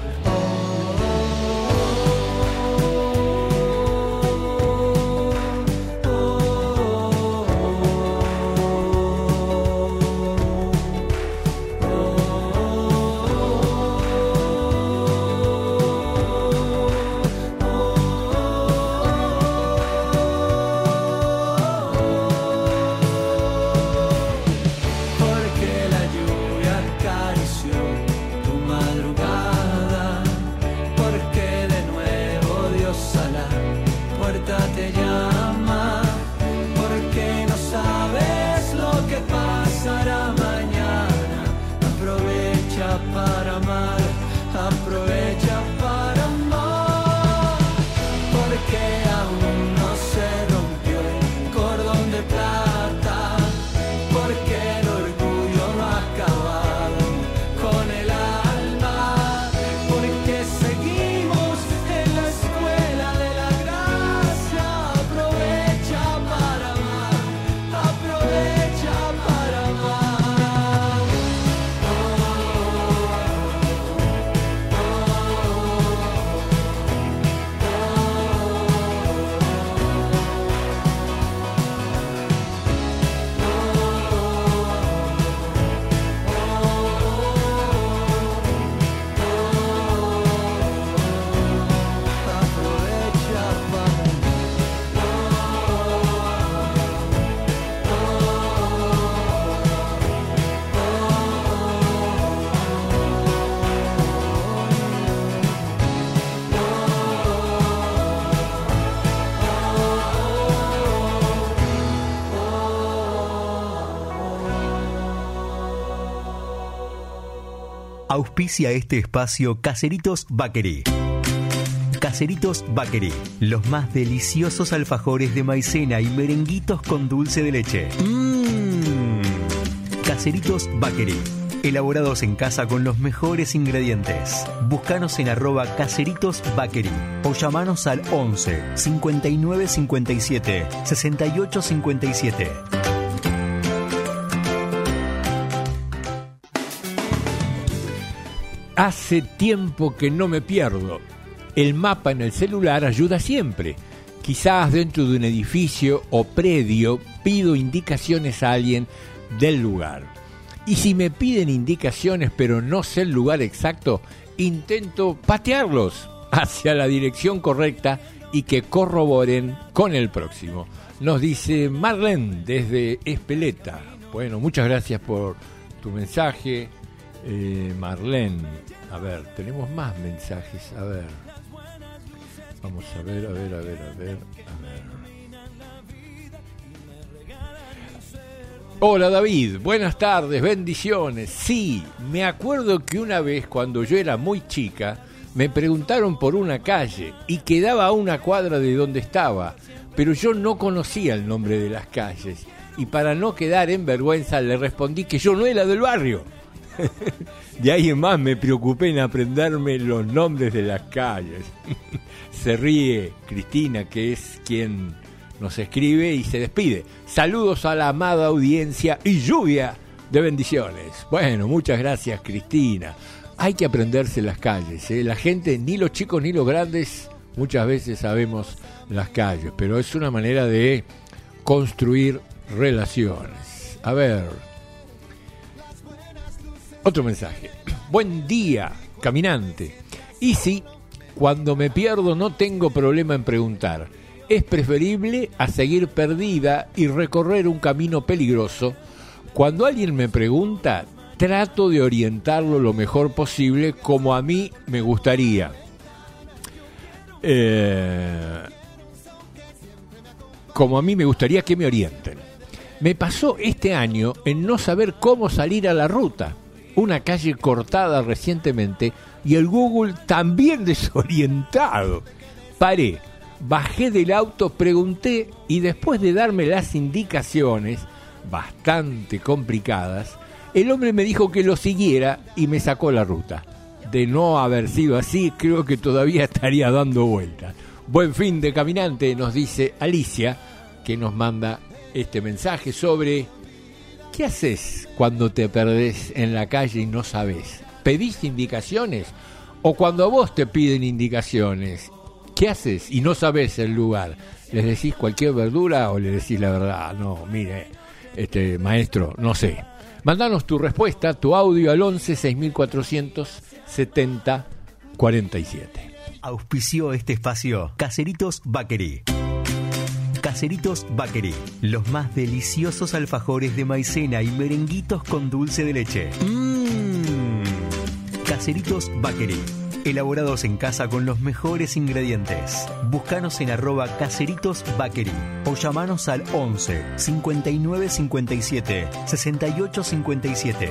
Auspicia este espacio Caseritos Bakery. Caseritos Bakery, los más deliciosos alfajores de maicena y merenguitos con dulce de leche. Caseritos Bakery. Elaborados en casa con los mejores ingredientes. Búscanos en @Caseritos Bakery o llamanos al 11 59 57 68 57. Hace tiempo que no me pierdo. El mapa en el celular ayuda siempre. Quizás dentro de un edificio o predio pido indicaciones a alguien del lugar. Y si me piden indicaciones pero no sé el lugar exacto, intento patearlos hacia la dirección correcta y que corroboren con el próximo. Nos dice Marlene desde Espeleta. Bueno, muchas gracias por tu mensaje, Marlene. A ver, tenemos más mensajes. A ver. Vamos a ver. Hola David, buenas tardes, bendiciones. Sí, me acuerdo que una vez cuando yo era muy chica me preguntaron por una calle y quedaba a una cuadra de donde estaba, pero yo no conocía el nombre de las calles y para no quedar en vergüenza le respondí que yo no era del barrio. De ahí en más me preocupé en aprenderme los nombres de las calles. Se ríe Cristina, que es quien nos escribe y se despide. Saludos a la amada audiencia y lluvia de bendiciones. Bueno, muchas gracias Cristina. Hay que aprenderse las calles, ¿eh? La gente, ni los chicos ni los grandes, muchas veces sabemos las calles, pero es una manera de construir relaciones. A ver, otro mensaje. Buen día, caminante. Y sí, cuando me pierdo no tengo problema en preguntar. Es preferible a seguir perdida y recorrer un camino peligroso. Cuando alguien me pregunta, trato de orientarlo lo mejor posible como a mí me gustaría. Como a mí me gustaría que me orienten. Me pasó este año en no saber cómo salir a la ruta. Una calle cortada recientemente y el Google también desorientado. Paré, bajé del auto, pregunté y después de darme las indicaciones, bastante complicadas, el hombre me dijo que lo siguiera y me sacó la ruta. De no haber sido así, creo que todavía estaría dando vueltas. Buen fin de caminante, nos dice Alicia, que nos manda este mensaje sobre ¿qué haces cuando te perdés en la calle y no sabes? ¿Pedís indicaciones? O cuando a vos te piden indicaciones, ¿qué haces y no sabes el lugar? ¿Les decís cualquier verdura o le decís la verdad? No, mire, maestro, no sé. Mandanos tu respuesta, tu audio al 11 6470 47. Auspició este espacio Caseritos Bakery. Caseritos Bakery, los más deliciosos alfajores de maicena y merenguitos con dulce de leche. Caseritos Bakery, elaborados en casa con los mejores ingredientes. Búscanos en @Caseritos Bakery o llamanos al 11 59 57 68 57.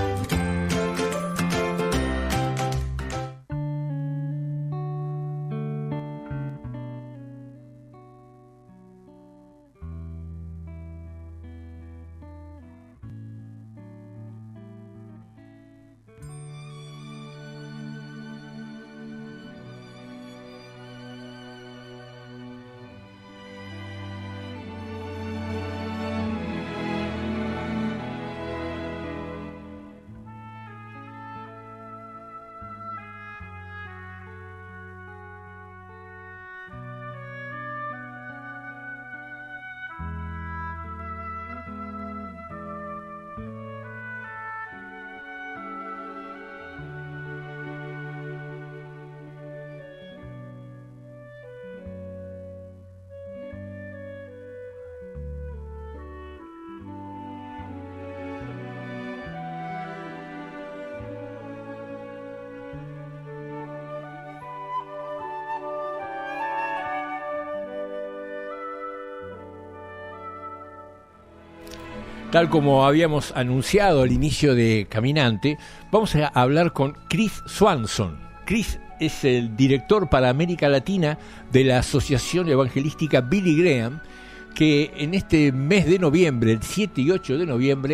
Tal como habíamos anunciado al inicio de Caminante, vamos a hablar con Chris Swanson. Chris es el director para América Latina de la Asociación Evangelística Billy Graham, que en este mes de noviembre, el 7 y 8 de noviembre,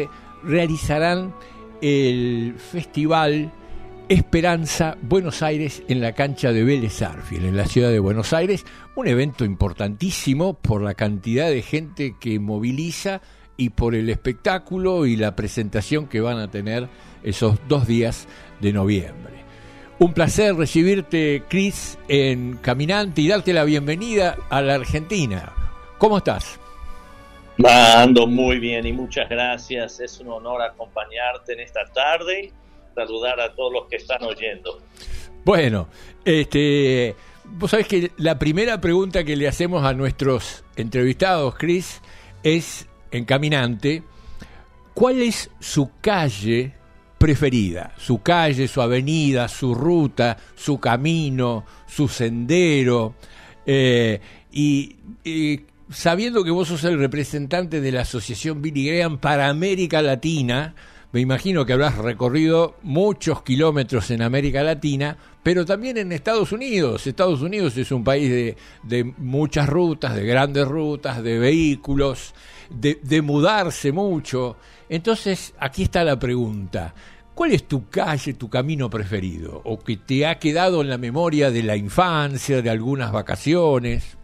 realizarán el festival Esperanza Buenos Aires en la cancha de Vélez Sarsfield, en la ciudad de Buenos Aires, un evento importantísimo por la cantidad de gente que moviliza y por el espectáculo y la presentación que van a tener esos 2 días de noviembre. Un placer recibirte, Cris, en Caminante y darte la bienvenida a la Argentina. ¿Cómo estás? Ando muy bien y muchas gracias. Es un honor acompañarte en esta tarde. Saludar a todos los que están oyendo. Bueno, vos sabés que la primera pregunta que le hacemos a nuestros entrevistados, Cris, es en Caminante, ¿cuál es su calle preferida? Su calle, su avenida, su ruta, su camino, su sendero, y sabiendo que vos sos el representante de la Asociación Billy Graham para América Latina, me imagino que habrás recorrido muchos kilómetros en América Latina, pero también en Estados Unidos. Estados Unidos es un país de muchas rutas, de grandes rutas, de vehículos, de mudarse mucho. Entonces, aquí está la pregunta. ¿Cuál es tu calle, tu camino preferido? ¿O que te ha quedado en la memoria de la infancia, de algunas vacaciones?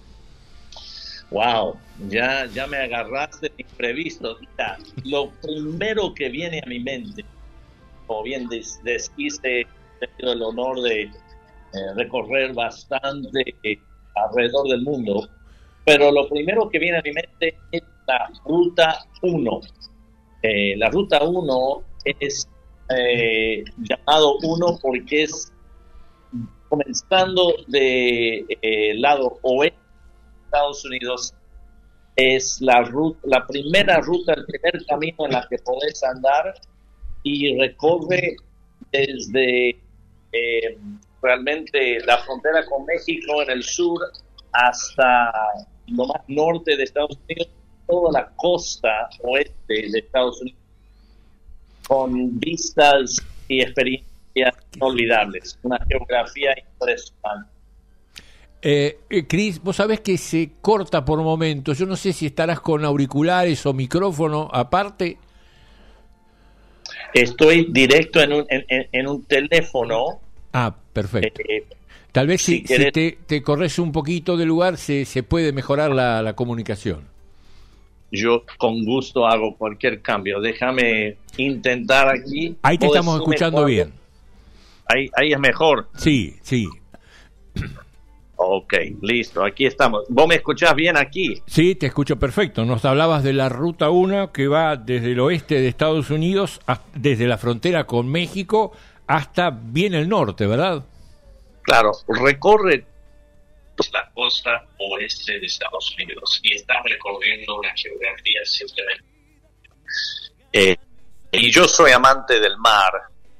Wow, ya me agarraste de imprevisto. Mira, lo primero que viene a mi mente, como bien dijiste, he tenido el honor de recorrer bastante alrededor del mundo, pero lo primero que viene a mi mente es la Ruta 1. La Ruta 1 es llamado 1 porque es comenzando del lado oeste Estados Unidos, es la primera ruta, el primer camino en la que podés andar y recorre desde realmente la frontera con México en el sur hasta lo más norte de Estados Unidos, toda la costa oeste de Estados Unidos, con vistas y experiencias inolvidables, una geografía impresionante. Cris, vos sabés que se corta por momentos. Yo no sé si estarás con auriculares o micrófono aparte. Estoy directo en un teléfono. Ah, perfecto. Tal vez si te corres un poquito del lugar se puede mejorar la comunicación. Yo con gusto hago cualquier cambio. Déjame intentar aquí. Ahí te estamos escuchando bien. Ahí es mejor. Sí. Ok, listo, aquí estamos. ¿Vos me escuchás bien aquí? Sí, te escucho perfecto. Nos hablabas de la Ruta 1 que va desde el oeste de Estados Unidos, desde la frontera con México hasta bien el norte, ¿verdad? Claro, recorre la costa oeste de Estados Unidos y está recorriendo una geografía simplemente. Y yo soy amante del mar,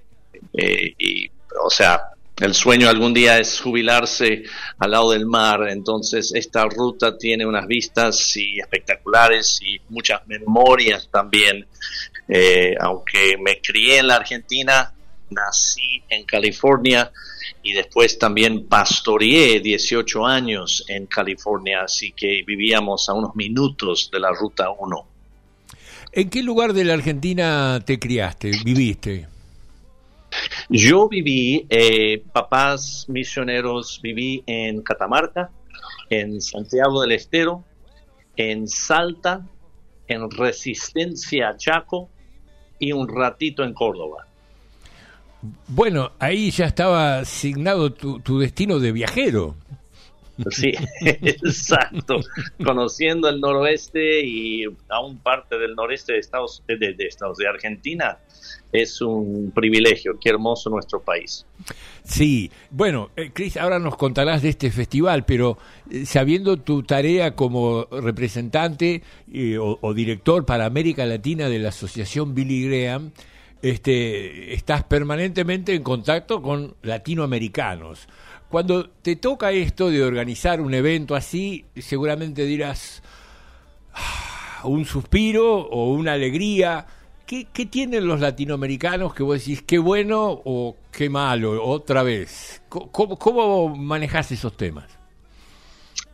el sueño algún día es jubilarse al lado del mar, entonces esta ruta tiene unas vistas espectaculares y muchas memorias también. Aunque me crié en la Argentina, nací en California y después también pastoreé 18 años en California, así que vivíamos a unos minutos de la Ruta 1. ¿En qué lugar de la Argentina te criaste, viviste? Yo viví, papás misioneros, viví en Catamarca, en Santiago del Estero, en Salta, en Resistencia, Chaco y un ratito en Córdoba. Bueno, ahí ya estaba asignado tu destino de viajero. Sí, exacto. Conociendo el noroeste y aún parte del noreste de Argentina, es un privilegio. Qué hermoso nuestro país. Sí, bueno, Cris, ahora nos contarás de este festival, pero sabiendo tu tarea como representante o director para América Latina de la Asociación Billy Graham, estás permanentemente en contacto con latinoamericanos. Cuando te toca esto de organizar un evento así, seguramente dirás un suspiro o una alegría. ¿Qué tienen los latinoamericanos que vos decís qué bueno o qué malo otra vez? ¿Cómo manejás esos temas?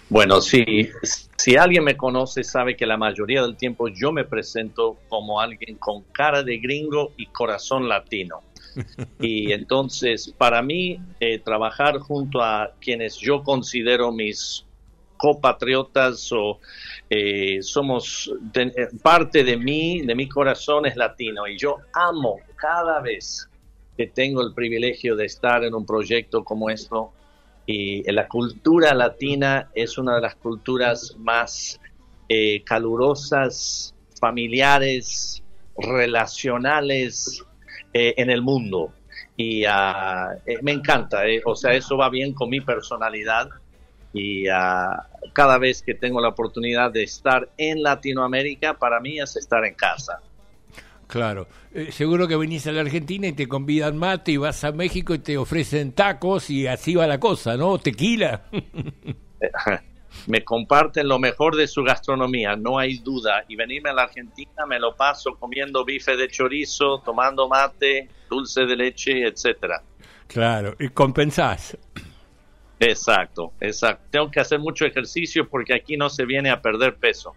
Bueno, sí, si alguien me conoce sabe que la mayoría del tiempo yo me presento como alguien con cara de gringo y corazón latino. Y entonces, para mí, trabajar junto a quienes yo considero mis compatriotas o somos parte de mi corazón es latino, y yo amo cada vez que tengo el privilegio de estar en un proyecto como esto. Y la cultura latina es una de las culturas más calurosas, familiares, relacionales en el mundo. Y me encanta, o sea, eso va bien con mi personalidad. Y cada vez que tengo la oportunidad de estar en Latinoamérica, para mí es estar en casa. Claro, seguro que venís a la Argentina y te convidan mate, y vas a México y te ofrecen tacos, y así va la cosa, ¿no? Tequila. Me comparten lo mejor de su gastronomía, no hay duda. Y venirme a la Argentina me lo paso comiendo bife de chorizo, tomando mate, dulce de leche, etcétera. Claro, y compensás. Exacto. Tengo que hacer mucho ejercicio porque aquí no se viene a perder peso.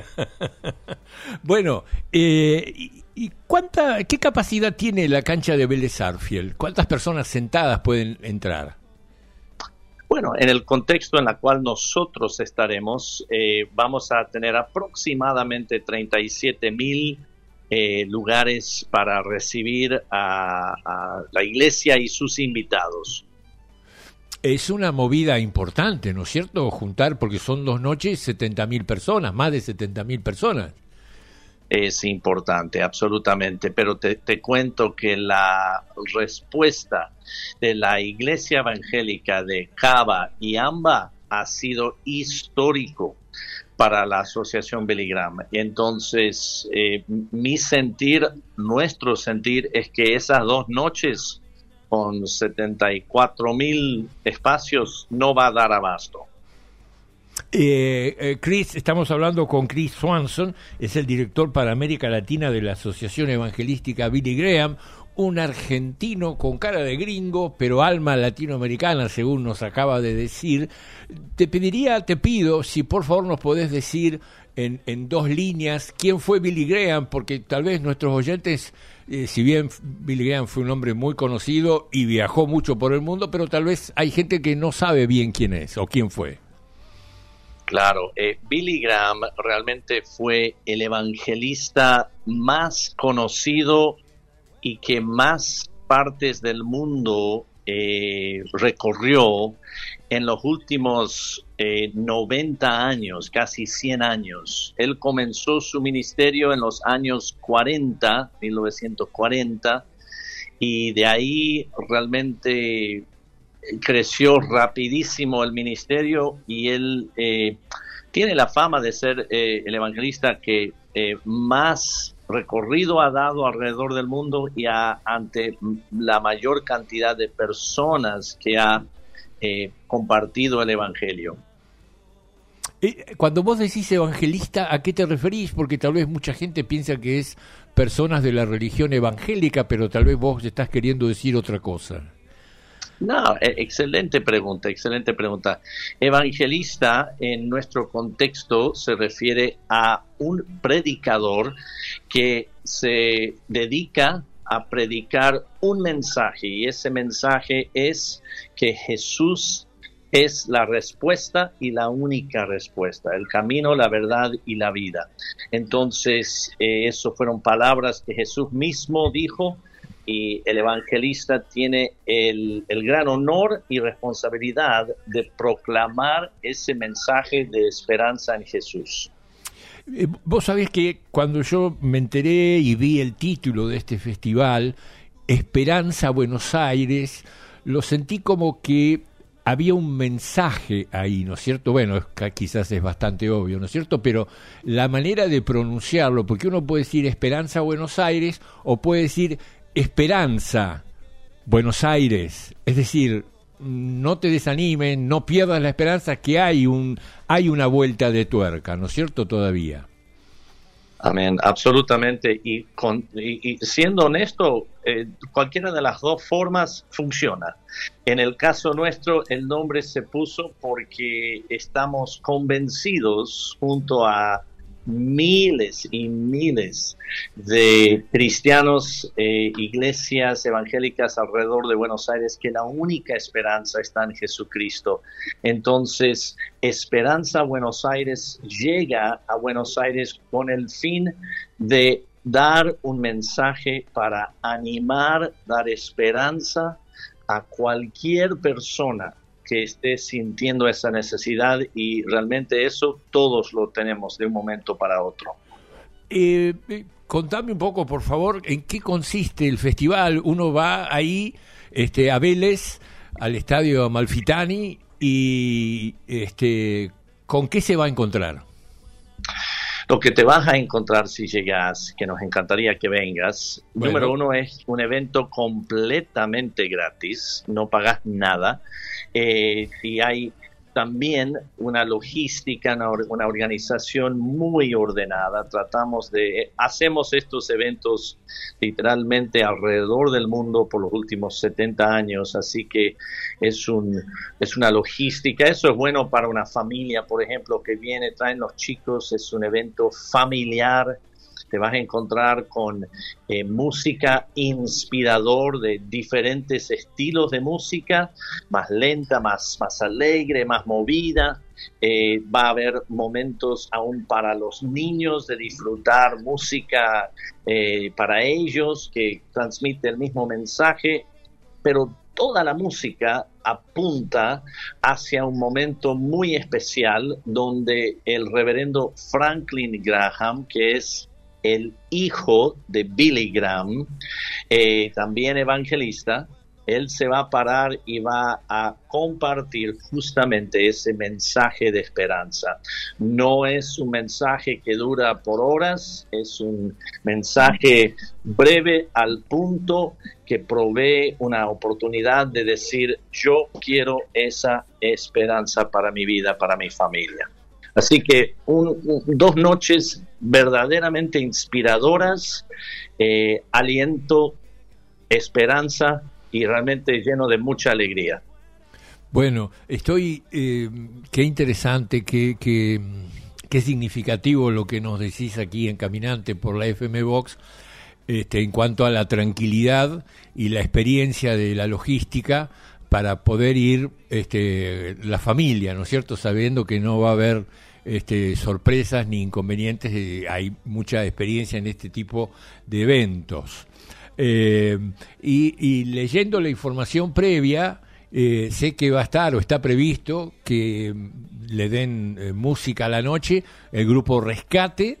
Bueno, ¿y qué capacidad tiene la cancha de Vélez Sarsfield? ¿Cuántas personas sentadas pueden entrar? Bueno, en el contexto en el cual nosotros estaremos, vamos a tener aproximadamente 37,000 lugares para recibir a la iglesia y sus invitados. Es una movida importante, ¿no es cierto? Juntar, porque son 2 noches, 70,000 personas, más de 70,000 personas. Es importante, absolutamente, pero te cuento que la respuesta de la Iglesia Evangélica de Cava y Amba ha sido histórico para la Asociación Billy Graham. Y entonces, nuestro sentir es que esas 2 noches con 74,000 espacios no va a dar abasto. Chris, estamos hablando con Chris Swanson, es el director para América Latina de la Asociación Evangelística Billy Graham, un argentino con cara de gringo, pero alma latinoamericana, según nos acaba de decir. Te pido, si por favor nos podés decir en 2 líneas quién fue Billy Graham, porque tal vez nuestros oyentes, si bien Billy Graham fue un hombre muy conocido y viajó mucho por el mundo, pero tal vez hay gente que no sabe bien quién es o quién fue. Claro, Billy Graham realmente fue el evangelista más conocido y que más partes del mundo recorrió en los últimos 90 años, casi 100 años. Él comenzó su ministerio en los años 1940, y de ahí realmente creció rapidísimo el ministerio, y él tiene la fama de ser el evangelista que más recorrido ha dado alrededor del mundo y ante la mayor cantidad de personas que ha compartido el evangelio. Cuando vos decís evangelista, ¿a qué te referís? Porque tal vez mucha gente piensa que es personas de la religión evangélica, pero tal vez vos estás queriendo decir otra cosa. No, excelente pregunta. Evangelista en nuestro contexto se refiere a un predicador que se dedica a predicar un mensaje, y ese mensaje es que Jesús es la respuesta y la única respuesta, el camino, la verdad y la vida. Entonces, eso fueron palabras que Jesús mismo dijo. Y el evangelista tiene el gran honor y responsabilidad de proclamar ese mensaje de esperanza en Jesús. Vos sabés que cuando yo me enteré y vi el título de este festival, Esperanza Buenos Aires, lo sentí como que había un mensaje ahí, ¿no es cierto? Bueno, quizás es bastante obvio, ¿no es cierto? Pero la manera de pronunciarlo, porque uno puede decir Esperanza Buenos Aires o puede decir Esperanza Buenos Aires, es decir, no te desanimen, no pierdas la esperanza, que hay una vuelta de tuerca, ¿no es cierto? Todavía. Amén, absolutamente. Y siendo honesto, cualquiera de las dos formas funciona. En el caso nuestro, el nombre se puso porque estamos convencidos, junto a miles y miles de cristianos, iglesias evangélicas alrededor de Buenos Aires, que la única esperanza está en Jesucristo. Entonces, Esperanza Buenos Aires llega a Buenos Aires con el fin de dar un mensaje para animar, dar esperanza a cualquier persona que esté sintiendo esa necesidad, y realmente eso todos lo tenemos de un momento para otro. Contame un poco, por favor, en qué consiste el festival. Uno va ahí a Vélez, al Estadio Amalfitani, y ¿con qué se va a encontrar? Lo que te vas a encontrar si llegas, que nos encantaría que vengas, número uno, es un evento completamente gratis, no pagas nada. Y hay también una logística, una organización muy ordenada. Hacemos estos eventos literalmente alrededor del mundo por los últimos 70 años, así que es una logística. Eso es bueno para una familia, por ejemplo, que viene, traen los chicos, es un evento familiar. Te vas a encontrar con música inspirador de diferentes estilos de música, más lenta, más alegre, más movida. Va a haber momentos aún para los niños de disfrutar música para ellos, que transmite el mismo mensaje, pero toda la música apunta hacia un momento muy especial donde el reverendo Franklin Graham, que es el hijo de Billy Graham, también evangelista, él se va a parar y va a compartir justamente ese mensaje de esperanza. No es un mensaje que dura por horas, es un mensaje breve, al punto, que provee una oportunidad de decir: yo quiero esa esperanza para mi vida, para mi familia. Así que 2 noches verdaderamente inspiradoras, aliento, esperanza y realmente lleno de mucha alegría. Bueno, qué interesante, qué significativo lo que nos decís aquí en Caminante por la FM Box, en cuanto a la tranquilidad y la experiencia de la logística para poder ir la familia, ¿no es cierto?, sabiendo que no va a haber sorpresas ni inconvenientes. Hay mucha experiencia en este tipo de eventos. Y leyendo la información previa, sé que va a estar, o está previsto, que le den música a la noche el grupo Rescate,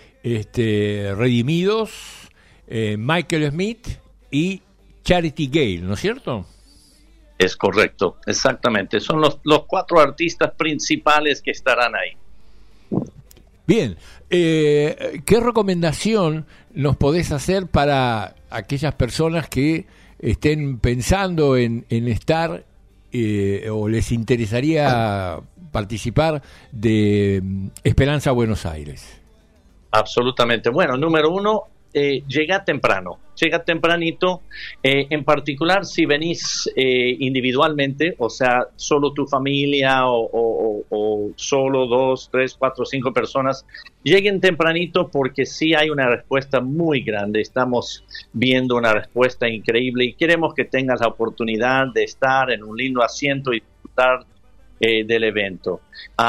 Redimidos, Michael Smith y Charity Gale, ¿no es cierto? Es correcto, exactamente. Son los 4 artistas principales que estarán ahí. Bien, ¿qué recomendación nos podés hacer para aquellas personas que estén pensando en estar o les interesaría participar de Esperanza Buenos Aires? Absolutamente. Bueno, número 1, llega tempranito, en particular si venís individualmente, o sea, solo tu familia o solo 2, 3, 4, 5 personas, lleguen tempranito, porque sí hay una respuesta muy grande. Estamos viendo una respuesta increíble y queremos que tengas la oportunidad de estar en un lindo asiento y disfrutar del evento.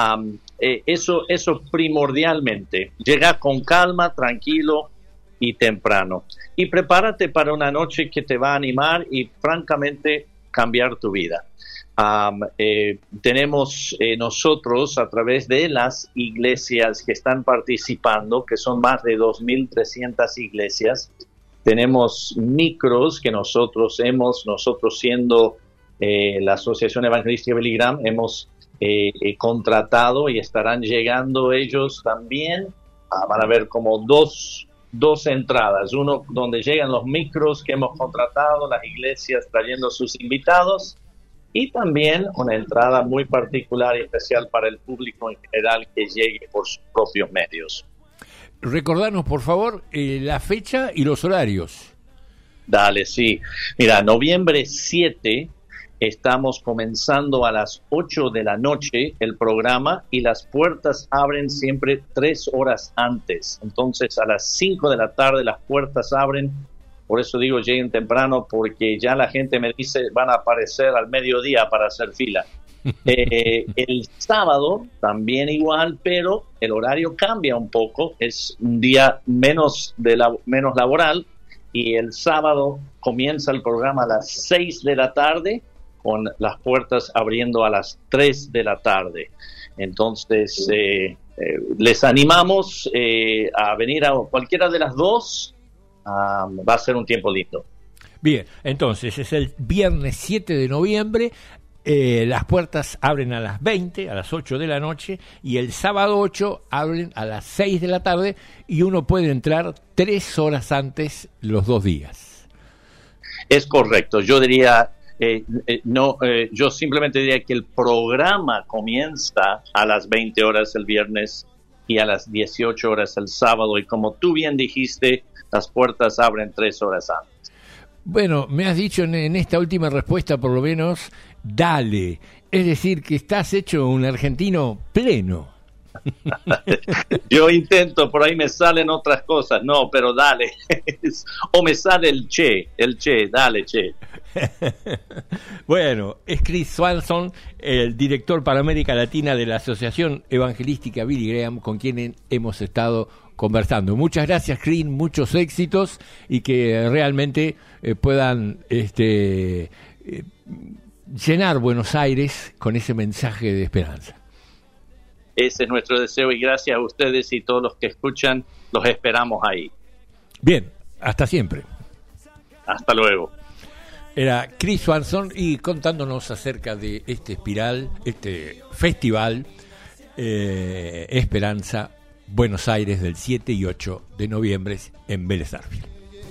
Eso primordialmente. Llega con calma, tranquilo y temprano. Y prepárate para una noche que te va a animar y francamente cambiar tu vida. Tenemos nosotros, a través de las iglesias que están participando, que son más de 2.300 iglesias, tenemos micros que nosotros siendo la Asociación Evangelística Billy Graham, hemos contratado, y estarán llegando ellos también. Van a haber como dos entradas, uno donde llegan los micros que hemos contratado, las iglesias trayendo sus invitados, y también una entrada muy particular y especial para el público en general que llegue por sus propios medios. recordarnos, por favor, la fecha y los horarios. Dale, sí. Mira, noviembre 7 estamos comenzando a las 8 de la noche el programa y las puertas abren siempre 3 horas antes. Entonces a las 5 de la tarde las puertas abren. Por eso digo lleguen temprano, porque ya la gente me dice van a aparecer al mediodía para hacer fila. El sábado también igual, pero el horario cambia un poco. Es un día menos laboral y el sábado comienza el programa a las 6 de la tarde con las puertas abriendo a las 3 de la tarde. Entonces, les animamos a venir a cualquiera de las dos. Va a ser un tiempo lindo. Bien, entonces es el viernes 7 de noviembre. Las puertas abren a las 20, a las 8 de la noche, y el sábado 8 abren a las 6 de la tarde y uno puede entrar 3 horas antes los 2 días. Es correcto. Yo diría... yo simplemente diría que el programa comienza a las 20 horas el viernes y a las 18 horas el sábado, y como tú bien dijiste, las puertas abren 3 horas antes. Bueno, me has dicho en esta última respuesta, por lo menos, dale, es decir, que estás hecho un argentino pleno. Yo intento, por ahí me salen otras cosas, no, pero dale. O me sale el che, dale, che. Bueno, es Chris Swanson, el director para América Latina de la Asociación Evangelística Billy Graham, con quien hemos estado conversando. Muchas gracias, Chris, muchos éxitos y que realmente puedan llenar Buenos Aires con ese mensaje de esperanza. Ese es nuestro deseo y gracias a ustedes y todos los que escuchan, los esperamos ahí. Bien, hasta siempre. Hasta luego. Era Chris Swanson y contándonos acerca de este festival Esperanza Buenos Aires del 7 y 8 de noviembre en Vélez Sarsfield.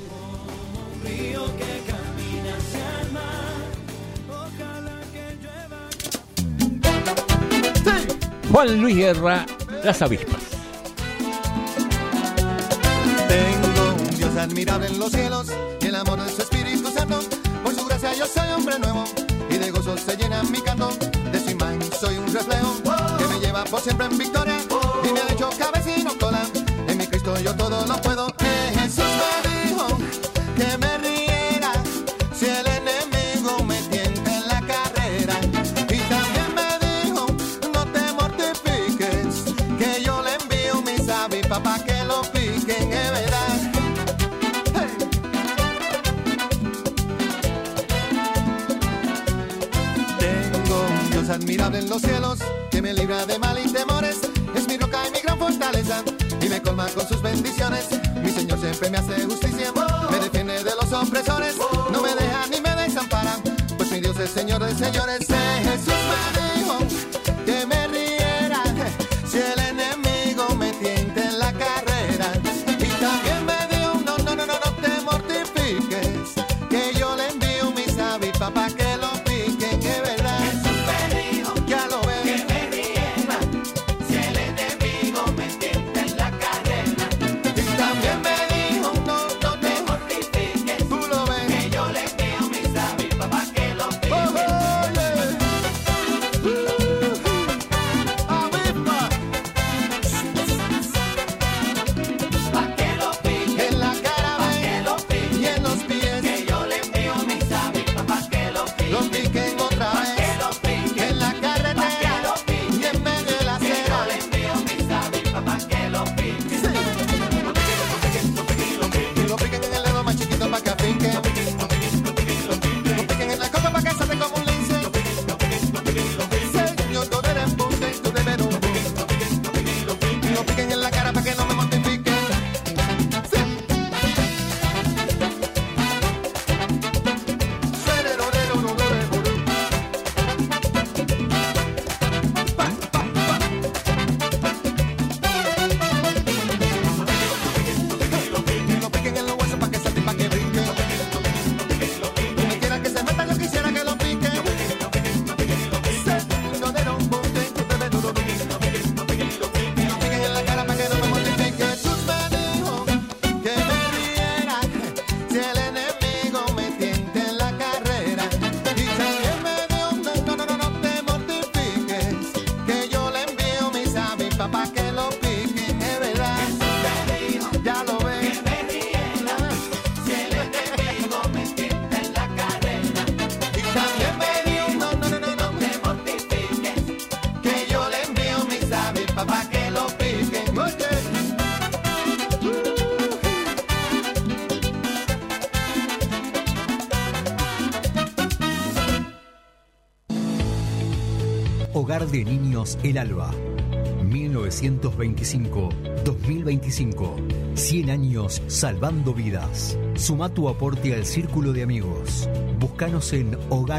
Juan Luis Guerra, Las Avispas. Tengo un Dios admirable en los cielos y el amor de su Espíritu Santo. Por su gracia yo soy hombre nuevo y de gozo se llena mi canto. De su imagen soy un reflejo que me lleva por siempre en victoria y me ha hecho cabeza y no cola. En mi Cristo yo todo lo puedo. Jesús me dijo que me riera si el enemigo me tienta en la carrera. Y también me dijo no te mortifiques, que yo le envío mis avispas para que lo piquen, es verdad. Admirable en los cielos, que me libra de mal y temores, es mi roca y mi gran fortaleza, y me colma con sus bendiciones. Mi Señor siempre me hace justicia, me defiende de los opresores, no me deja ni me desampara, pues mi Dios es Señor de señores. Jesús me dijo que me riera si el enemigo me tienta en la carrera, y también me dijo no te mortifiques, que yo le envío mis avispas para que lo piquen, es verdad. Hogar de Niños El Alba. 1925-2025. 100 años salvando vidas. Suma tu aporte al círculo de amigos. Búscanos en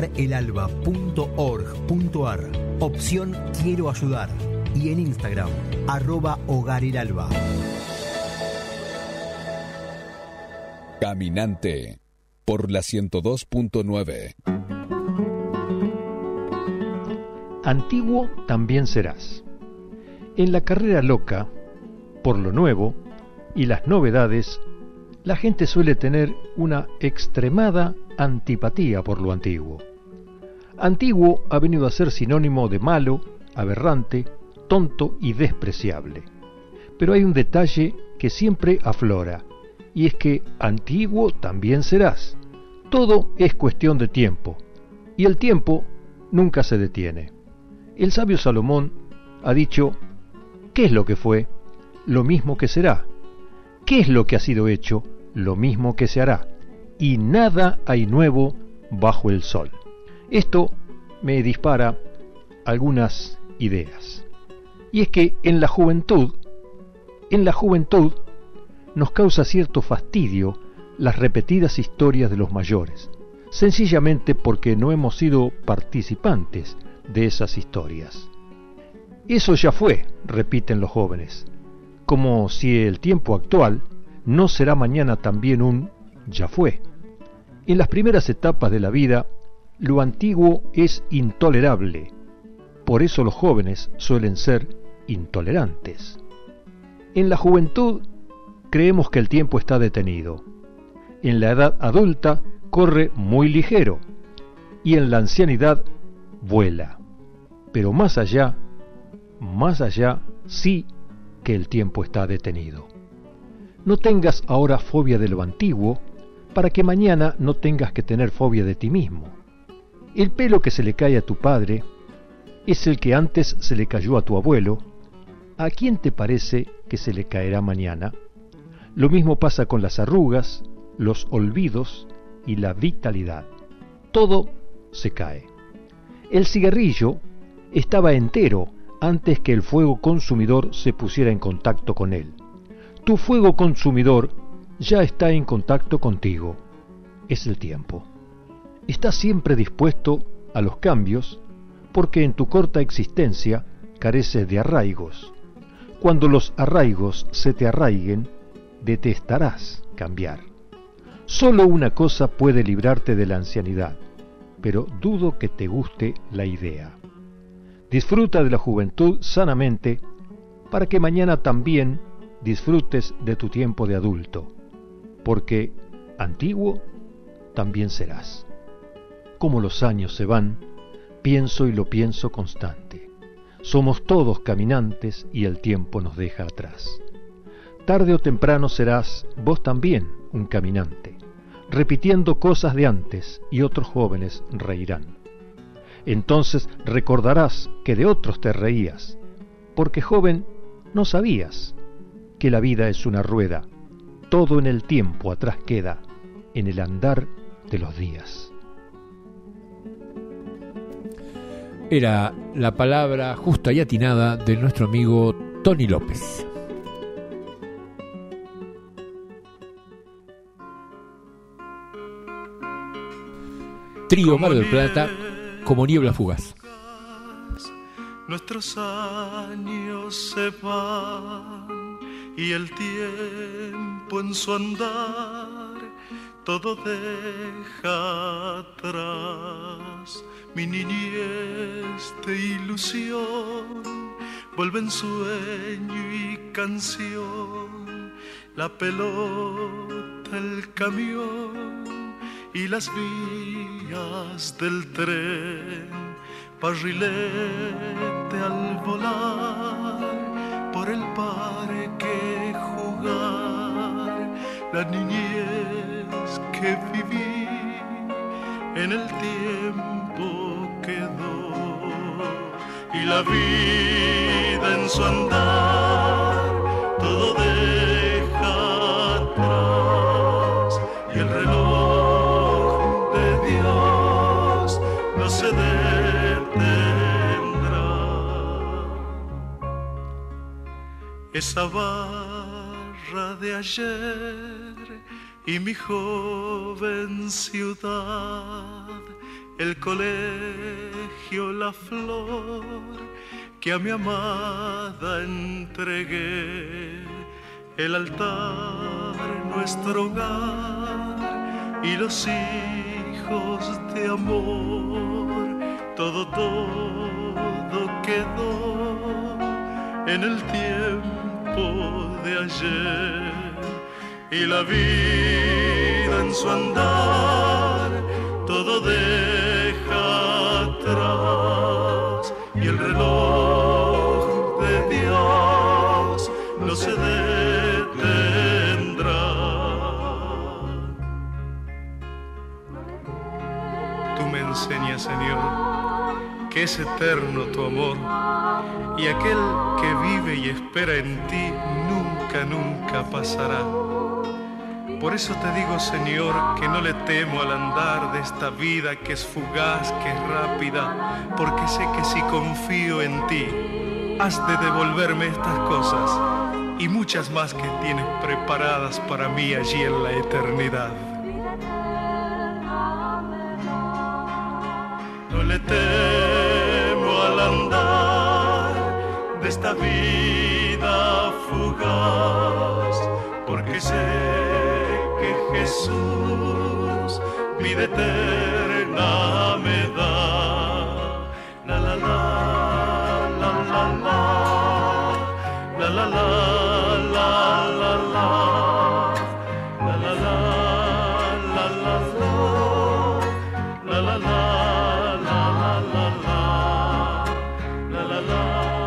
hogarelalba.org.ar. Opción Quiero ayudar. Y en Instagram, @hogarelalba. Caminante por la 102.9. Antiguo también serás. En la carrera loca, por lo nuevo y las novedades, la gente suele tener una extremada antipatía por lo antiguo. Antiguo ha venido a ser sinónimo de malo, aberrante, tonto y despreciable. Pero hay un detalle que siempre aflora, y es que antiguo también serás. Todo es cuestión de tiempo, y el tiempo nunca se detiene. El sabio Salomón ha dicho: ¿qué es lo que fue? Lo mismo que será. ¿Qué es lo que ha sido hecho? Lo mismo que se hará. Y nada hay nuevo bajo el sol. Esto me dispara algunas ideas. Y es que en la juventud nos causa cierto fastidio las repetidas historias de los mayores, sencillamente porque no hemos sido participantes de esas historias. Eso ya fue, repiten los jóvenes, como si el tiempo actual no será mañana también un ya fue. En las primeras etapas de la vida, lo antiguo es intolerable, por eso los jóvenes suelen ser intolerantes. En la juventud creemos que el tiempo está detenido, en la edad adulta corre muy ligero y en la ancianidad vuela, pero más allá sí que el tiempo está detenido. No tengas ahora fobia de lo antiguo para que mañana no tengas que tener fobia de ti mismo. El pelo que se le cae a tu padre es el que antes se le cayó a tu abuelo. ¿A quién te parece que se le caerá mañana? Lo mismo pasa con las arrugas, los olvidos y la vitalidad. Todo se cae. El cigarrillo estaba entero antes que el fuego consumidor se pusiera en contacto con él. Tu fuego consumidor ya está en contacto contigo. Es el tiempo. Estás siempre dispuesto a los cambios porque en tu corta existencia careces de arraigos. Cuando los arraigos se te arraiguen, detestarás cambiar. Solo una cosa puede librarte de la ancianidad, pero dudo que te guste la idea. Disfruta de la juventud sanamente para que mañana también disfrutes de tu tiempo de adulto, porque antiguo también serás. Como los años se van, pienso y lo pienso constante. Somos todos caminantes y el tiempo nos deja atrás. Tarde o temprano serás vos también un caminante, repitiendo cosas de antes y otros jóvenes reirán. Entonces recordarás que de otros te reías, porque joven no sabías que la vida es una rueda, todo en el tiempo atrás queda, en el andar de los días. Era la palabra justa y atinada de nuestro amigo Tony López. Trío Mar del Plata, como niebla fugaz. Nuestros años se van y el tiempo en su andar todo deja atrás. Mi niñez de ilusión vuelve en sueño y canción, la pelota, el camión y las vías del tren, barrilete al volar, por el parque jugar, la niñez que viví en el tiempo quedó, y la vida en su andar todo deja atrás, y el reloj de Dios no se detendrá. esa barra de ayer y mi joven ciudad, el colegio, la flor que a mi amada entregué, el altar, nuestro hogar y los hijos de amor, todo quedó en el tiempo de ayer, y la vida en su andar todo deja atrás, y el reloj de Dios no se detendrá. Tú me enseñas, Señor, que es eterno tu amor, y aquel que vive y espera en ti nunca, nunca pasará. Por eso te digo, Señor, que no le temo al andar de esta vida que es fugaz, que es rápida, porque sé que si confío en ti, has de devolverme estas cosas y muchas más que tienes preparadas para mí allí en la eternidad. No le temo al andar de esta vida fugaz, porque sé que Jesús vida eterna me da. La la la, la la la, la la la, la la la, la la la, la la la, la la la, la la la.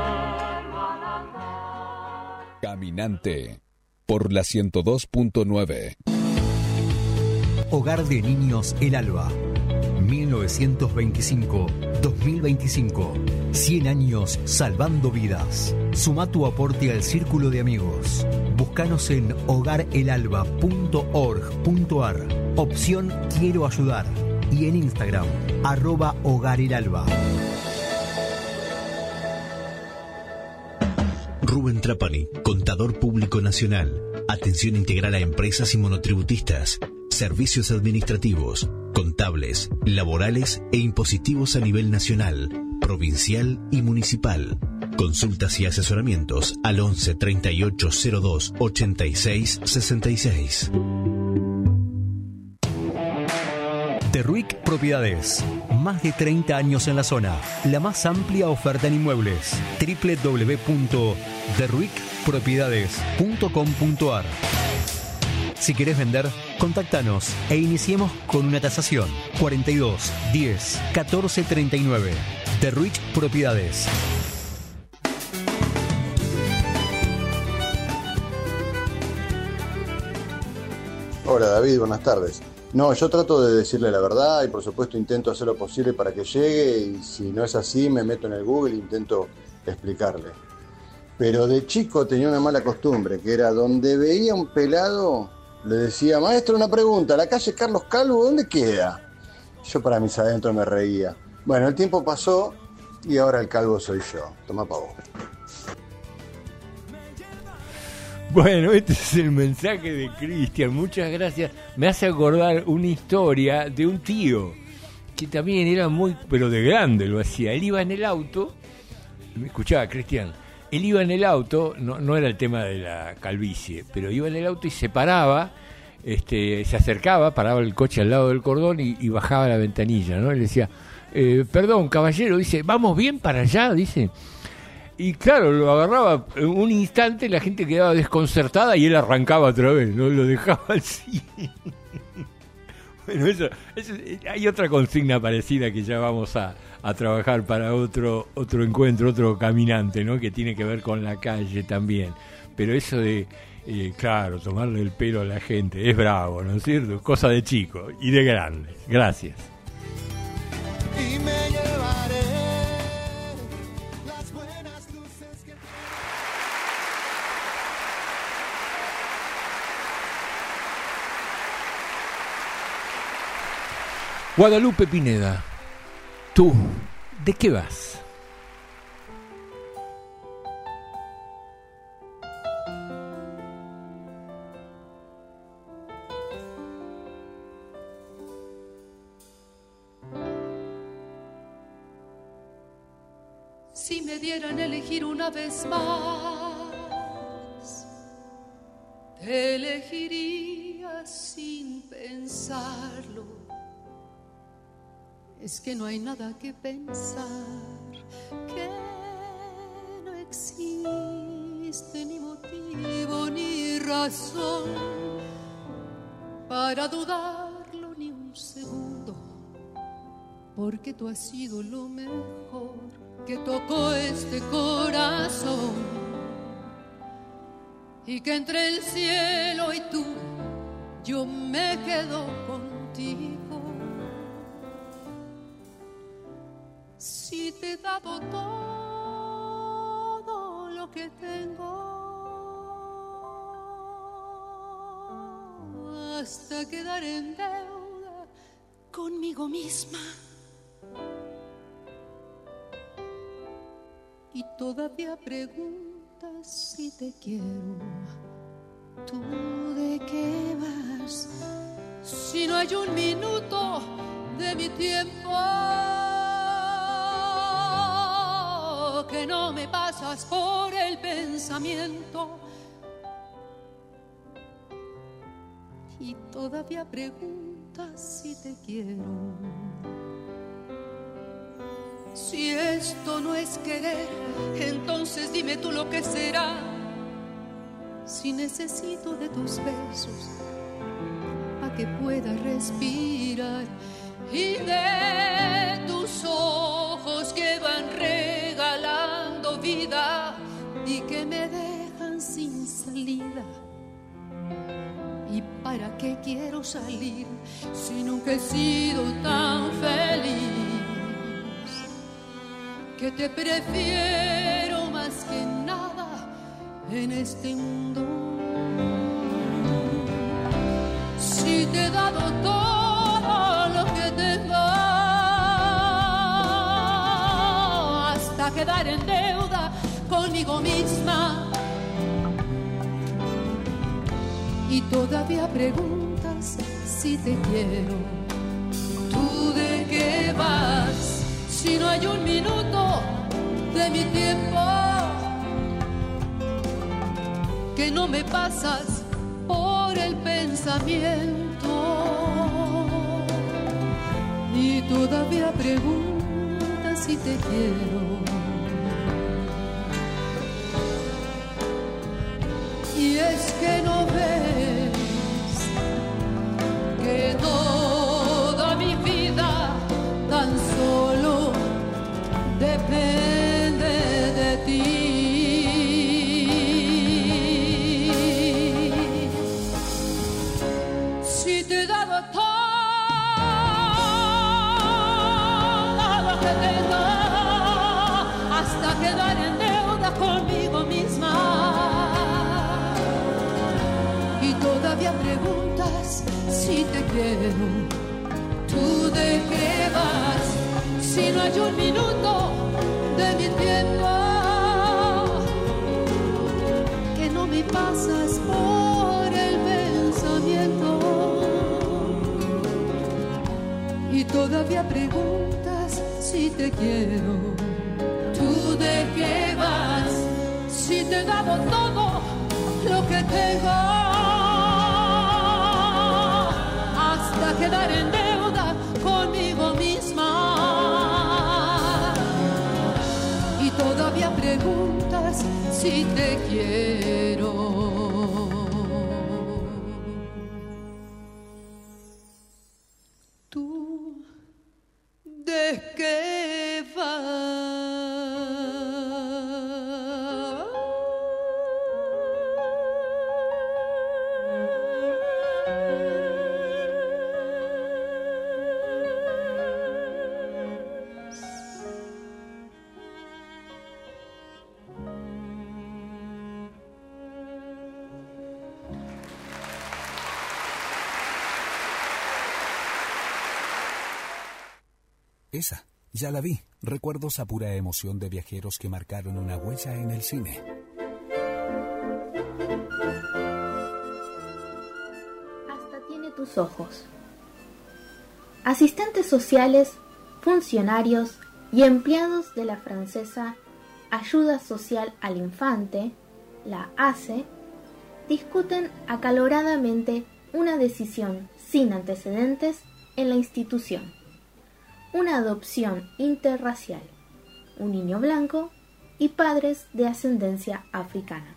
Caminante por la 102.9. Hogar de Niños El Alba, 1925-2025. 100 años salvando vidas. Suma tu aporte al círculo de amigos. Búscanos en hogarelalba.org.ar. Opción Quiero ayudar. Y en Instagram, @hogarelalba. Rubén Trapani, contador público nacional. Atención integral a empresas y monotributistas. Servicios administrativos, contables, laborales e impositivos a nivel nacional, provincial y municipal. Consultas y asesoramientos al 11 38 02 86 66. Derruic Propiedades. Más de 30 años en la zona. La más amplia oferta en inmuebles. www.derruicpropiedades.com.ar. Si querés vender, contactanos e iniciemos con una tasación. 42 10 14 39. Derruic Propiedades. Hola David, buenas tardes. No, yo trato de decirle la verdad y por supuesto intento hacer lo posible para que llegue, y si no es así me meto en el Google e intento explicarle. Pero de chico tenía una mala costumbre, que era donde veía un pelado, le decía: maestro, una pregunta, ¿la calle Carlos Calvo dónde queda? Yo para mis adentros me reía. Bueno, el tiempo pasó y ahora el calvo soy yo. Toma pa' vos. Bueno, este es el mensaje de Cristian, muchas gracias. Me hace acordar una historia de un tío que también era muy, pero de grande lo hacía. Él iba en el auto, me escuchaba Cristian, él iba en el auto, no era el tema de la calvicie, pero iba en el auto y se paraba, se acercaba, paraba el coche al lado del cordón y bajaba la ventanilla, ¿no? Él decía, perdón, caballero, dice, ¿vamos bien para allá? Dice. Y claro, lo agarraba un instante, la gente quedaba desconcertada y él arrancaba otra vez, no lo dejaba así. Bueno, eso, hay otra consigna parecida que ya vamos a trabajar para otro encuentro, otro caminante, ¿no? Que tiene que ver con la calle también. Pero eso de, claro, tomarle el pelo a la gente es bravo, ¿no es cierto? Cosa de chico y de grande. Gracias. Y me llevaré. Guadalupe Pineda, ¿tú de qué vas? Si me dieran a elegir una vez más, te elegiría sin pensarlo. Es que no hay nada que pensar, que no existe ni motivo ni razón para dudarlo ni un segundo, porque tú has sido lo mejor que tocó este corazón, y que entre el cielo y tú yo me quedo contigo. Si te he dado todo lo que tengo, hasta quedar en deuda conmigo misma, y todavía preguntas si te quiero. ¿Tú de qué vas? Si no hay un minuto de mi tiempo que no me pasas por el pensamiento, y todavía preguntas si te quiero. Si esto no es querer, entonces dime tú lo que será. Si necesito de tus besos para que pueda respirar, y de tus ojos que van regalando vida y que me dejan sin salida. ¿Y para qué quiero salir si nunca he sido tan feliz? Que te prefiero más que nada en este mundo. Si te he dado todo lo que tengo, hasta quedar en deuda conmigo misma, y todavía preguntas si te quiero. ¿Tú de qué vas? Si no hay un minuto de mi tiempo que no me pasas por el pensamiento, y todavía preguntas si te quiero. Y es que no ves que toda mi vida tan solo depende de ti. Si te he dado todo lo que tengo, hasta quedar en deuda conmigo misma, y todavía preguntas si te quiero. ¿Tú de qué vas? Si no hay un minuto de mi tiempo que no me pasas por el pensamiento, y todavía preguntas si te quiero. ¿Tú de qué vas? Si te he dado todo lo que tengo, hasta quedar en deuda conmigo misma, y todavía preguntas si te quiero. ¿Tú de qué vas? Esa, ya la vi. Recuerdos a pura emoción de viajeros que marcaron una huella en el cine. Hasta tiene tus ojos. Asistentes sociales, funcionarios, y empleados de la francesa Ayuda Social al Infante, la ACE, discuten acaloradamente una decisión sin antecedentes en la institución: una adopción interracial, un niño blanco y padres de ascendencia africana.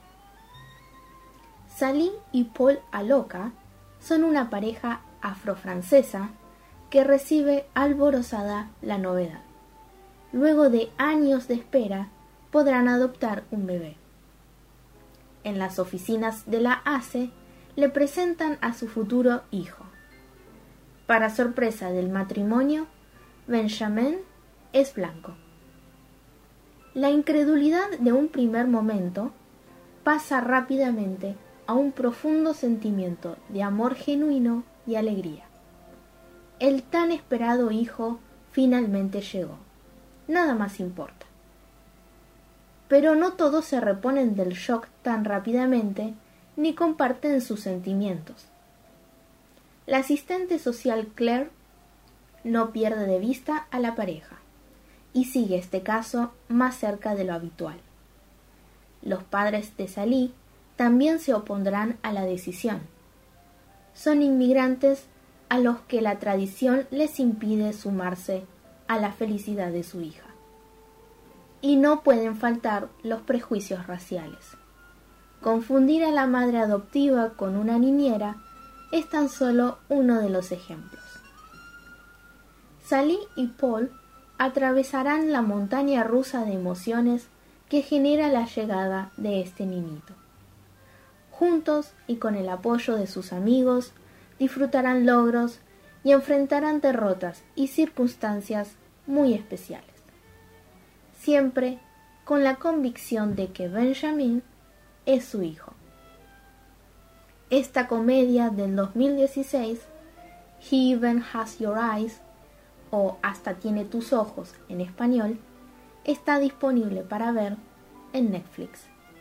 Sally y Paul Aloka son una pareja afrofrancesa que recibe alborozada la novedad. Luego de años de espera, podrán adoptar un bebé. En las oficinas de la ACE le presentan a su futuro hijo. Para sorpresa del matrimonio, Benjamin es blanco. La incredulidad de un primer momento pasa rápidamente a un profundo sentimiento de amor genuino y alegría. El tan esperado hijo finalmente llegó. Nada más importa. Pero no todos se reponen del shock tan rápidamente ni comparten sus sentimientos. La asistente social Claire no pierde de vista a la pareja y sigue este caso más cerca de lo habitual. Los padres de Sally también se opondrán a la decisión. Son inmigrantes a los que la tradición les impide sumarse a la felicidad de su hija. Y no pueden faltar los prejuicios raciales. Confundir a la madre adoptiva con una niñera es tan solo uno de los ejemplos. Sally y Paul atravesarán la montaña rusa de emociones que genera la llegada de este niñito. Juntos y con el apoyo de sus amigos, disfrutarán logros y enfrentarán derrotas y circunstancias muy especiales. Siempre con la convicción de que Benjamin es su hijo. Esta comedia del 2016, He Even Has Your Eyes, o Hasta Tiene Tus Ojos en español, está disponible para ver en Netflix.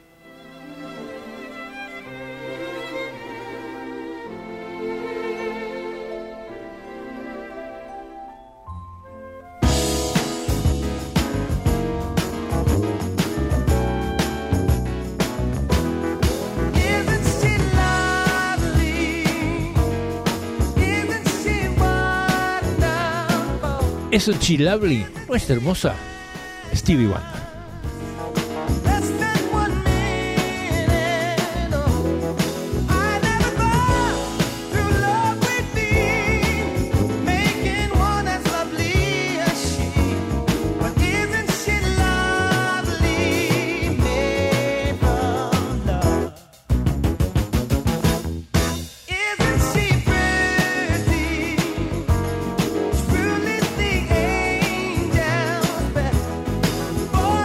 ¿Eso Chilabli no es hermosa? Stevie Wonder. Boy,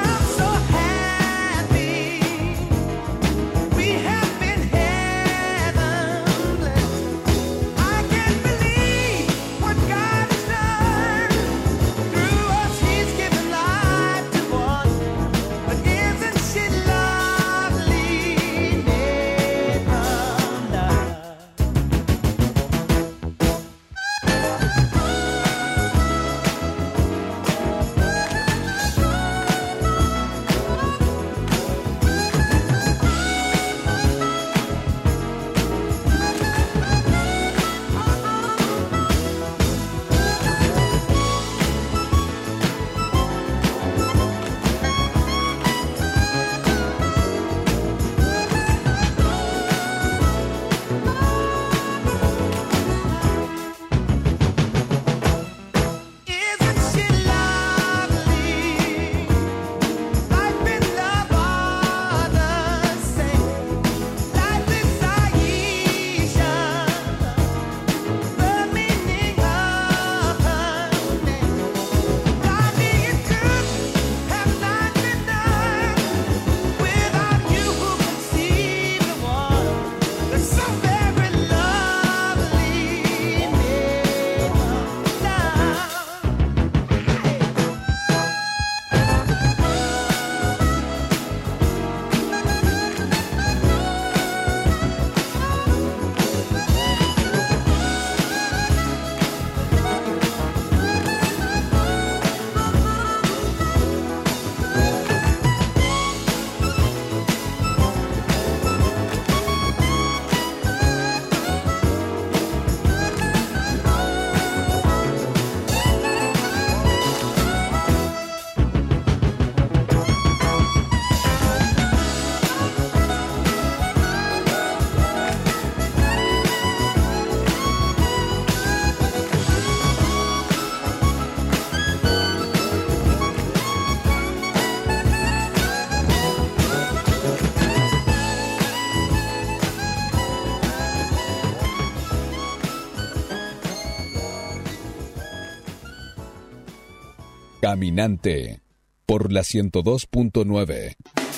Caminante por la 102.9.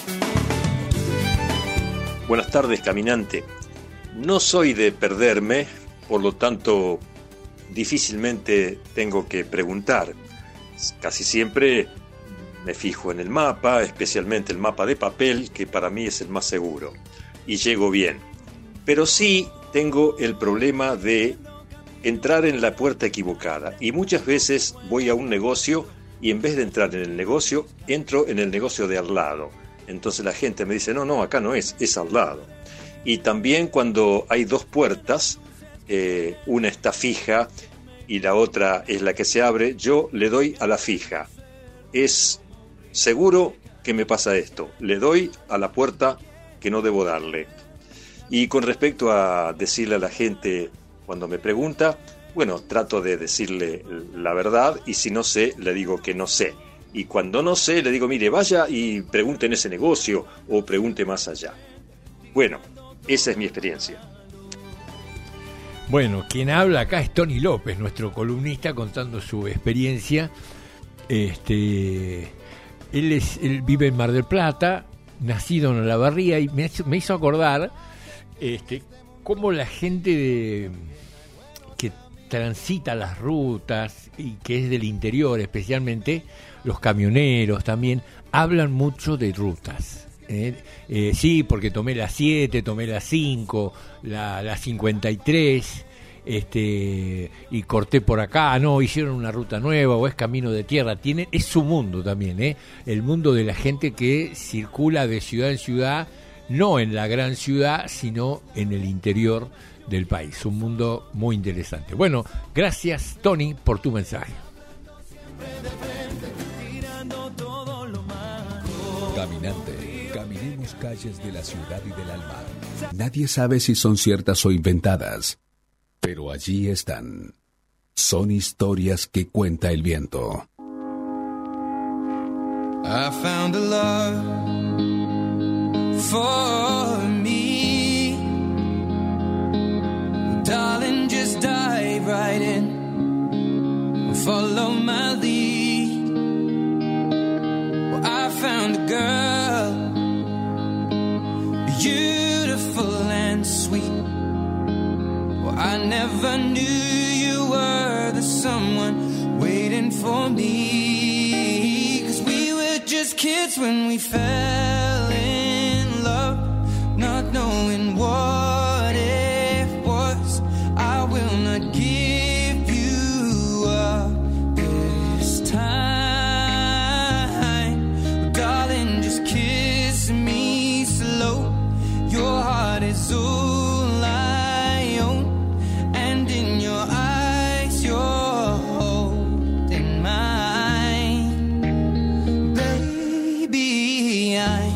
Buenas tardes, caminante. No soy de perderme, por lo tanto, difícilmente tengo que preguntar. Casi siempre me fijo en el mapa, especialmente el mapa de papel, que para mí es el más seguro, y llego bien. Pero sí tengo el problema de entrar en la puerta equivocada, y muchas veces voy a un negocio y en vez de entrar en el negocio, entro en el negocio de al lado. Entonces la gente me dice, no, acá no es al lado. Y también cuando hay dos puertas, una está fija y la otra es la que se abre, yo le doy a la fija. Es seguro que me pasa esto, le doy a la puerta que no debo darle. Y con respecto a decirle a la gente cuando me pregunta, bueno, trato de decirle la verdad y si no sé, le digo que no sé. Y cuando no sé, le digo, mire, vaya y pregunte en ese negocio o pregunte más allá. Bueno, esa es mi experiencia. Bueno, quien habla acá es Tony López, nuestro columnista, contando su experiencia. Él vive en Mar del Plata, nacido en Olavarría, y me hizo acordar cómo la gente que transita las rutas y que es del interior, especialmente los camioneros también, hablan mucho de rutas. Sí, porque tomé la 7, tomé la 5, la 53, y corté por acá, no, hicieron una ruta nueva o es camino de tierra. Es su mundo también, el mundo de la gente que circula de ciudad en ciudad, no en la gran ciudad, sino en el interior del país. Un mundo muy interesante. Bueno, gracias, Tony, por tu mensaje. Caminante, caminemos calles de la ciudad y del alma. Nadie sabe si son ciertas o inventadas, pero allí están. Son historias que cuenta el viento. I found a love for me. Darling, just dive right in. Follow my lead. Well, I found a girl, beautiful and sweet. Well, I never knew you were the someone waiting for me. 'Cause we were just kids when we fell in love, not knowing what it was. I will not give you up this time. Darling, just kiss me slow. Your heart is all I own, and in your eyes you're holding mine. Baby, I'm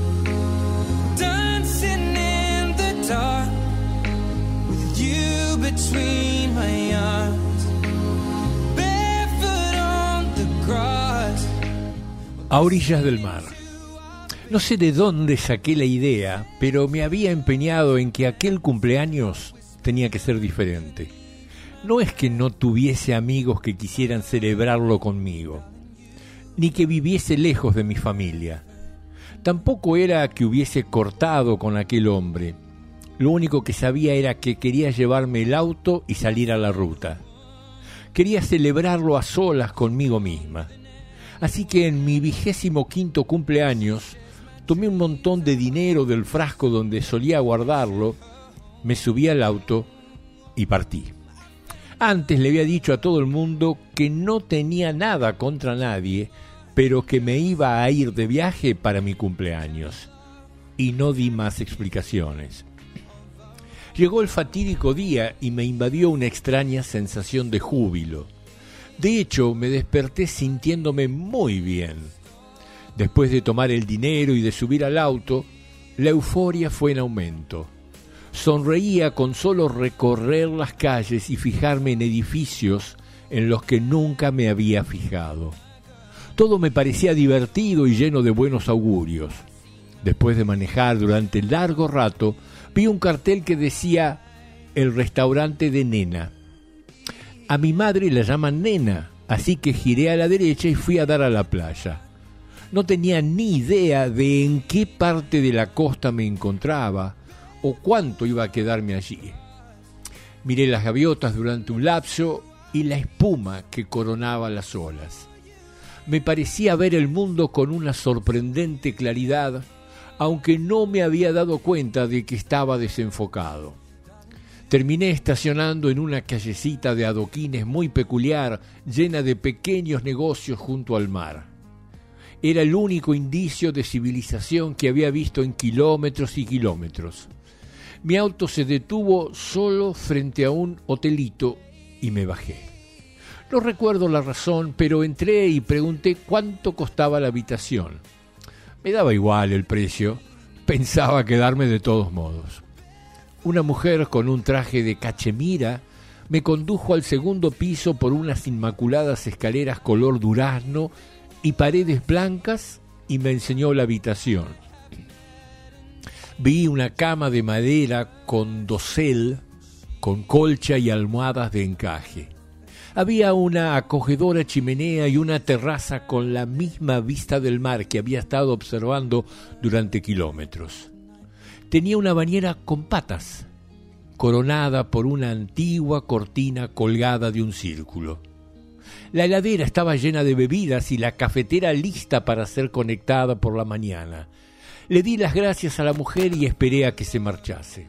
dancing in the dark with you between my arms, barefoot on the grass. A orillas del mar. No sé de dónde saqué la idea, pero me había empeñado en que aquel cumpleaños tenía que ser diferente. No es que no tuviese amigos que quisieran celebrarlo conmigo, ni que viviese lejos de mi familia. Tampoco era que hubiese cortado con aquel hombre. Lo único que sabía era que quería llevarme el auto y salir a la ruta. Quería celebrarlo a solas conmigo misma. Así que en mi 25º cumpleaños tomé un montón de dinero del frasco donde solía guardarlo, me subí al auto y partí. Antes le había dicho a todo el mundo que no tenía nada contra nadie, pero que me iba a ir de viaje para mi cumpleaños. Y no di más explicaciones. Llegó el fatídico día y me invadió una extraña sensación de júbilo. De hecho, me desperté sintiéndome muy bien. Después de tomar el dinero y de subir al auto, la euforia fue en aumento. Sonreía con solo recorrer las calles y fijarme en edificios en los que nunca me había fijado. Todo me parecía divertido y lleno de buenos augurios. Después de manejar durante largo rato, vi un cartel que decía «El restaurante de Nena». A mi madre la llaman Nena, así que giré a la derecha y fui a dar a la playa. No tenía ni idea de en qué parte de la costa me encontraba o cuánto iba a quedarme allí. Miré las gaviotas durante un lapso y la espuma que coronaba las olas. Me parecía ver el mundo con una sorprendente claridad, aunque no me había dado cuenta de que estaba desenfocado. Terminé estacionando en una callecita de adoquines muy peculiar, llena de pequeños negocios junto al mar. Era el único indicio de civilización que había visto en kilómetros y kilómetros. Mi auto se detuvo solo frente a un hotelito y me bajé. No recuerdo la razón, pero entré y pregunté cuánto costaba la habitación. Me daba igual el precio, pensaba quedarme de todos modos. Una mujer con un traje de cachemira me condujo al segundo piso por unas inmaculadas escaleras color durazno y paredes blancas y me enseñó la habitación. Vi una cama de madera con dosel, con colcha y almohadas de encaje. Había una acogedora chimenea y una terraza con la misma vista del mar que había estado observando durante kilómetros. Tenía una bañera con patas, coronada por una antigua cortina colgada de un círculo. La heladera estaba llena de bebidas y la cafetera lista para ser conectada por la mañana. Le di las gracias a la mujer y esperé a que se marchase.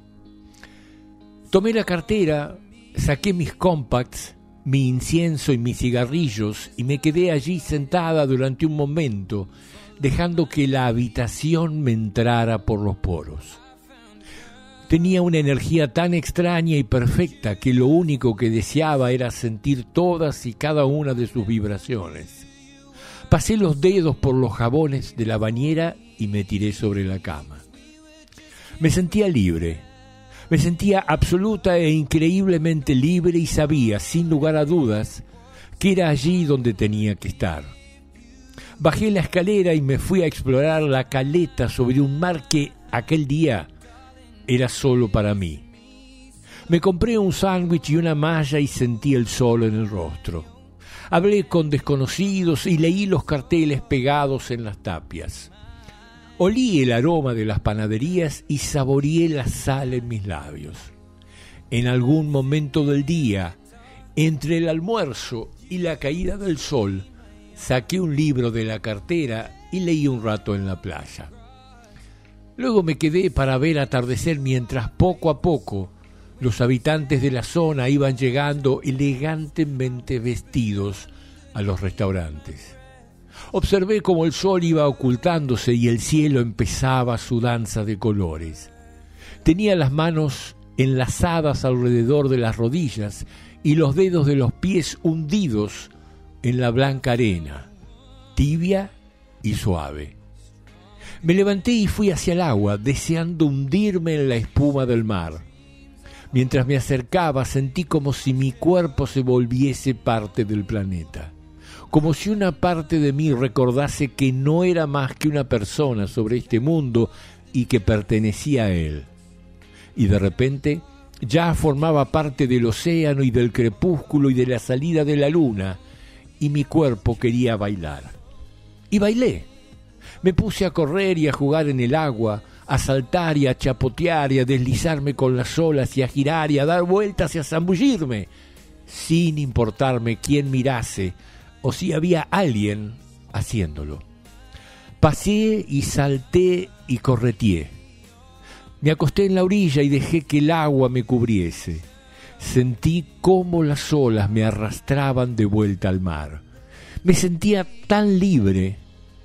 Tomé la cartera, saqué mis compacts, mi incienso y mis cigarrillos y me quedé allí sentada durante un momento, dejando que la habitación me entrara por los poros. Tenía una energía tan extraña y perfecta que lo único que deseaba era sentir todas y cada una de sus vibraciones. Pasé los dedos por los jabones de la bañera y me tiré sobre la cama. Me sentía libre, me sentía absoluta e increíblemente libre y sabía, sin lugar a dudas, que era allí donde tenía que estar. Bajé la escalera y me fui a explorar la caleta sobre un mar que aquel día era solo para mí. Me compré un sándwich y una malla y sentí el sol en el rostro. Hablé con desconocidos y leí los carteles pegados en las tapias. Olí el aroma de las panaderías y saboreé la sal en mis labios. En algún momento del día, entre el almuerzo y la caída del sol, saqué un libro de la cartera y leí un rato en la playa. Luego me quedé para ver atardecer mientras poco a poco los habitantes de la zona iban llegando elegantemente vestidos a los restaurantes. Observé cómo el sol iba ocultándose y el cielo empezaba su danza de colores. Tenía las manos enlazadas alrededor de las rodillas y los dedos de los pies hundidos en la blanca arena, tibia y suave. Me levanté y fui hacia el agua, deseando hundirme en la espuma del mar. Mientras me acercaba, sentí como si mi cuerpo se volviese parte del planeta. Como si una parte de mí recordase que no era más que una persona sobre este mundo y que pertenecía a él. Y de repente ya formaba parte del océano y del crepúsculo y de la salida de la luna, y mi cuerpo quería bailar. Y bailé. Me puse a correr y a jugar en el agua, a saltar y a chapotear y a deslizarme con las olas y a girar y a dar vueltas y a zambullirme, sin importarme quién mirase o si había alguien haciéndolo. Pasé y salté y correteé. Me acosté en la orilla y dejé que el agua me cubriese. Sentí cómo las olas me arrastraban de vuelta al mar. Me sentía tan libre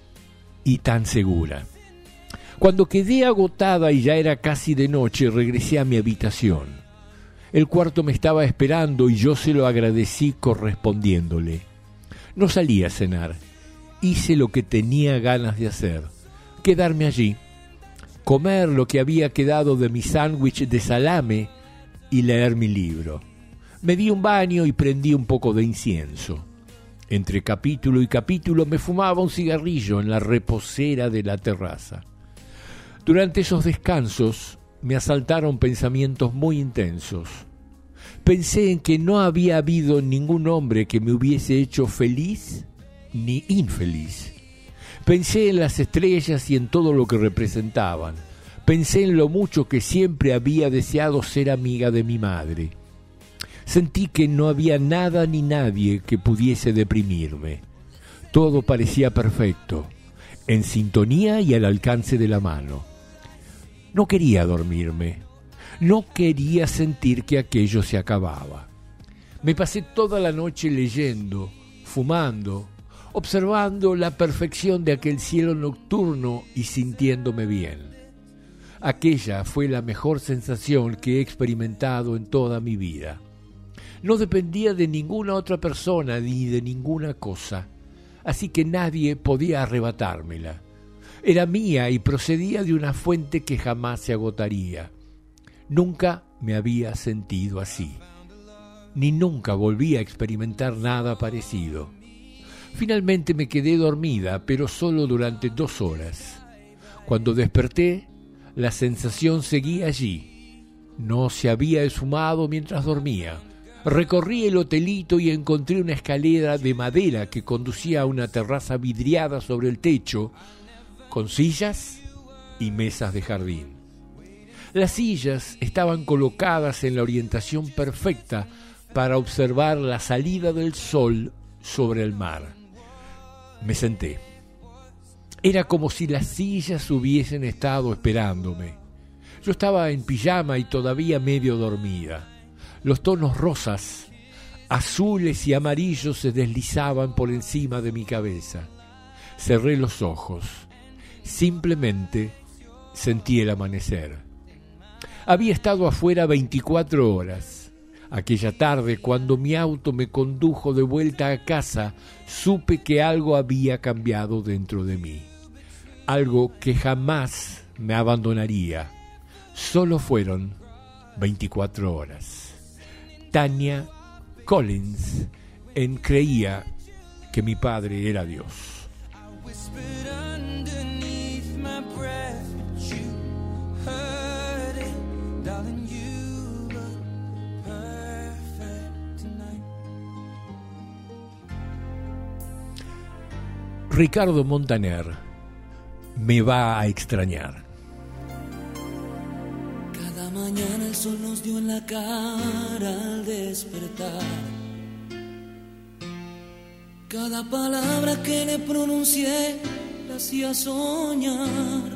y tan segura. Cuando quedé agotada y ya era casi de noche, regresé a mi habitación. El cuarto me estaba esperando y yo se lo agradecí correspondiéndole. No salí a cenar. Hice lo que tenía ganas de hacer: quedarme allí, comer lo que había quedado de mi sándwich de salame y leer mi libro. Me di un baño y prendí un poco de incienso. Entre capítulo y capítulo me fumaba un cigarrillo en la reposera de la terraza. Durante esos descansos me asaltaron pensamientos muy intensos. Pensé en que no había habido ningún hombre que me hubiese hecho feliz ni infeliz. Pensé en las estrellas y en todo lo que representaban. Pensé en lo mucho que siempre había deseado ser amiga de mi madre. Sentí que no había nada ni nadie que pudiese deprimirme. Todo parecía perfecto, en sintonía y al alcance de la mano. No quería dormirme. No quería sentir que aquello se acababa. Me pasé toda la noche leyendo, fumando, observando la perfección de aquel cielo nocturno y sintiéndome bien. Aquella fue la mejor sensación que he experimentado en toda mi vida. No dependía de ninguna otra persona ni de ninguna cosa, así que nadie podía arrebatármela. Era mía y procedía de una fuente que jamás se agotaría. Nunca me había sentido así, ni nunca volví a experimentar nada parecido. Finalmente me quedé dormida, pero solo durante 2 horas. Cuando desperté, la sensación seguía allí. No se había esfumado mientras dormía. Recorrí el hotelito y encontré una escalera de madera que conducía a una terraza vidriada sobre el techo, con sillas y mesas de jardín. Las sillas estaban colocadas en la orientación perfecta para observar la salida del sol sobre el mar. Me senté. Era como si las sillas hubiesen estado esperándome. Yo estaba en pijama y todavía medio dormida. Los tonos rosas, azules y amarillos se deslizaban por encima de mi cabeza. Cerré los ojos. Simplemente sentí el amanecer. Había estado afuera 24 horas. Aquella tarde, cuando mi auto me condujo de vuelta a casa, supe que algo había cambiado dentro de mí. Algo que jamás me abandonaría. Solo fueron 24 horas. Tanya Collins creía que mi padre era Dios. Ricardo Montaner me va a extrañar. Cada mañana el sol nos dio en la cara al despertar. Cada palabra que le pronuncié la hacía soñar.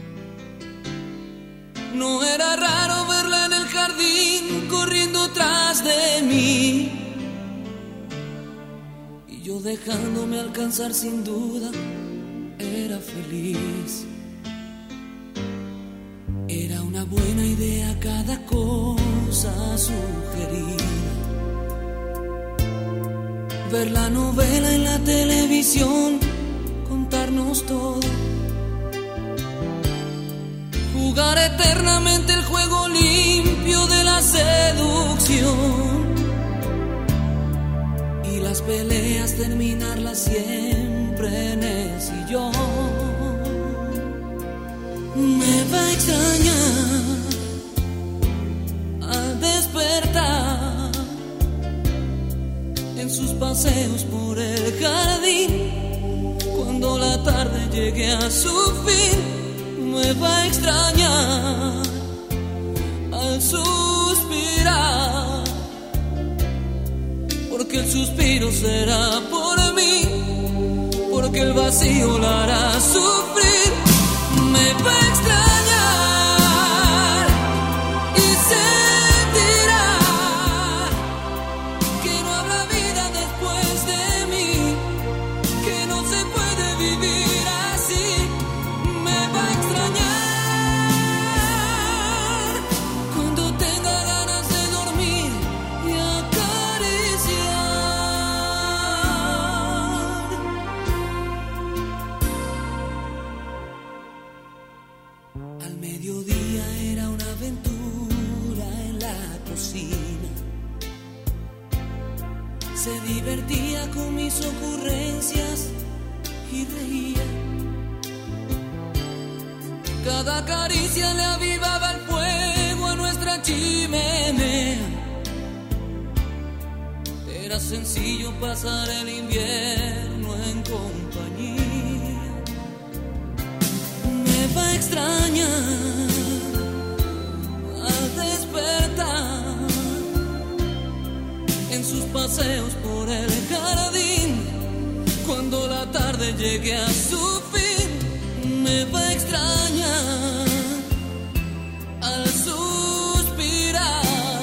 No era raro verla en el jardín corriendo tras de mí. Y yo dejándome alcanzar sin duda era feliz. Era una buena idea cada cosa sugerida. Ver la novela en la televisión, contarnos todo. Jugar eternamente el juego limpio de la seducción. Y las peleas terminarlas siempre en el sillón. Me va a extrañar al despertar en sus paseos por el jardín. Cuando la tarde llegue a su fin, me va a extrañar al suspirar, porque el suspiro será por mí, porque el vacío la hará sufrir. Me va a extrañar y sentirá que no habrá vida después de mí, que no se puede vivir así. Me va a extrañar cuando tenga ganas de dormir y acariciar. Al mediodía era una aventura en la cocina. Se divertía con mis ocurrencias y reía. Cada caricia le avivaba el fuego a nuestra chimenea. será sencillo pasar el invierno en compañía. Me va a extrañar al despertar en sus paseos por el jardín, cuando la tarde llegue a su fin. Me va a extrañar al suspirar,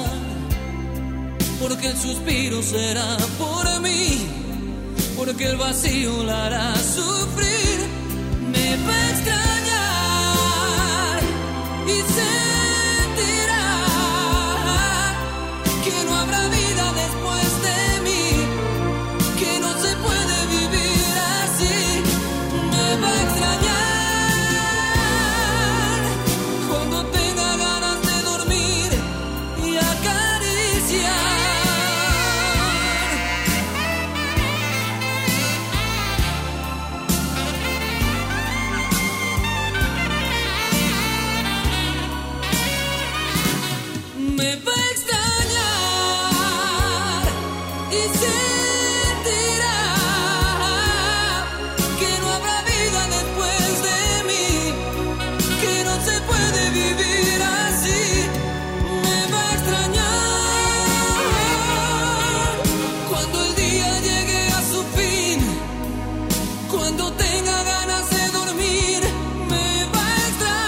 porque el suspiro será por mí, porque el vacío la hará sufrir. Me va a extrañar y sentirá que no habrá vida después de mí, que no se puede vivir así. Me va a extrañar cuando tenga ganas de dormir y acariciar. Me va a extrañar y sentirá que no habrá vida después de mí, que no se puede vivir así. Me va a extrañar cuando el día llegue a su fin, cuando tenga ganas de dormir. Me va a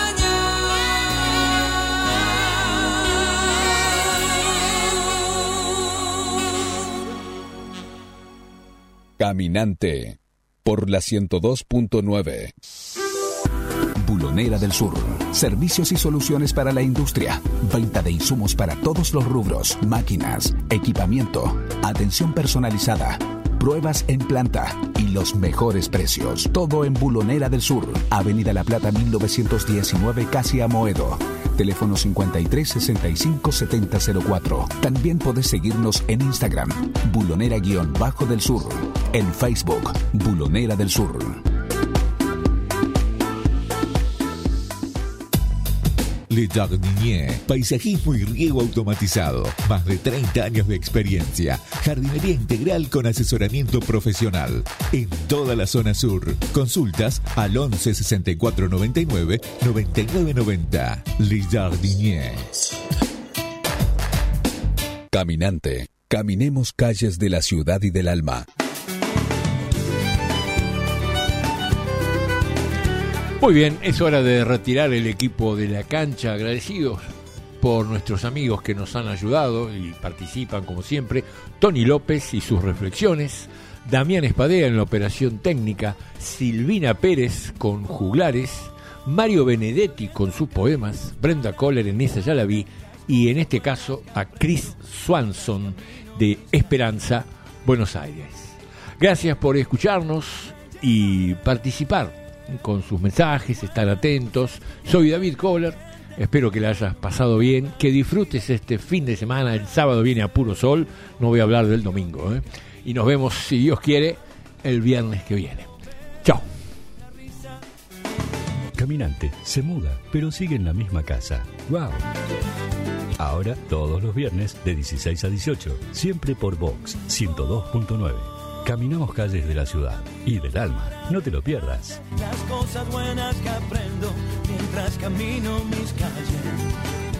Caminante por la 102.9. Bulonera del Sur. Servicios y soluciones para la industria. Venta de insumos para todos los rubros. Máquinas, equipamiento, atención personalizada, pruebas en planta y los mejores precios. Todo en Bulonera del Sur. Avenida La Plata 1919, casi Amoedo. Teléfono 53 65 7004. También podés seguirnos en Instagram, Bulonera-del Sur. En Facebook, Bulonera del Sur. Le Jardinier, paisajismo y riego automatizado. Más de 30 años de experiencia. Jardinería integral con asesoramiento profesional. En toda la zona sur. Consultas al 11 64 99 99 90. Le Jardinier. Caminante. Caminemos calles de la ciudad y del alma. Muy bien, es hora de retirar el equipo de la cancha, agradecidos por nuestros amigos que nos han ayudado y participan como siempre, Tony López y sus reflexiones, Damián Espadea en la operación técnica, Silvina Pérez con juglares, Mario Benedetti con sus poemas, Brenda Kohler en Esa ya la vi, y en este caso a Chris Swanson de Esperanza, Buenos Aires. Gracias por escucharnos y participar con sus mensajes, estar atentos. Soy David Kohler, espero que la hayas pasado bien, que disfrutes este fin de semana. El sábado viene a puro sol, no voy a hablar del domingo, y nos vemos, si Dios quiere, el viernes que viene. Chao. Caminante se muda, pero sigue en la misma casa. ¡Wow! Ahora, todos los viernes, de 16 a 18, siempre por Vox 102.9. Caminamos calles de la ciudad y del alma. No te lo pierdas. Las cosas buenas que aprendo mientras camino mis calles.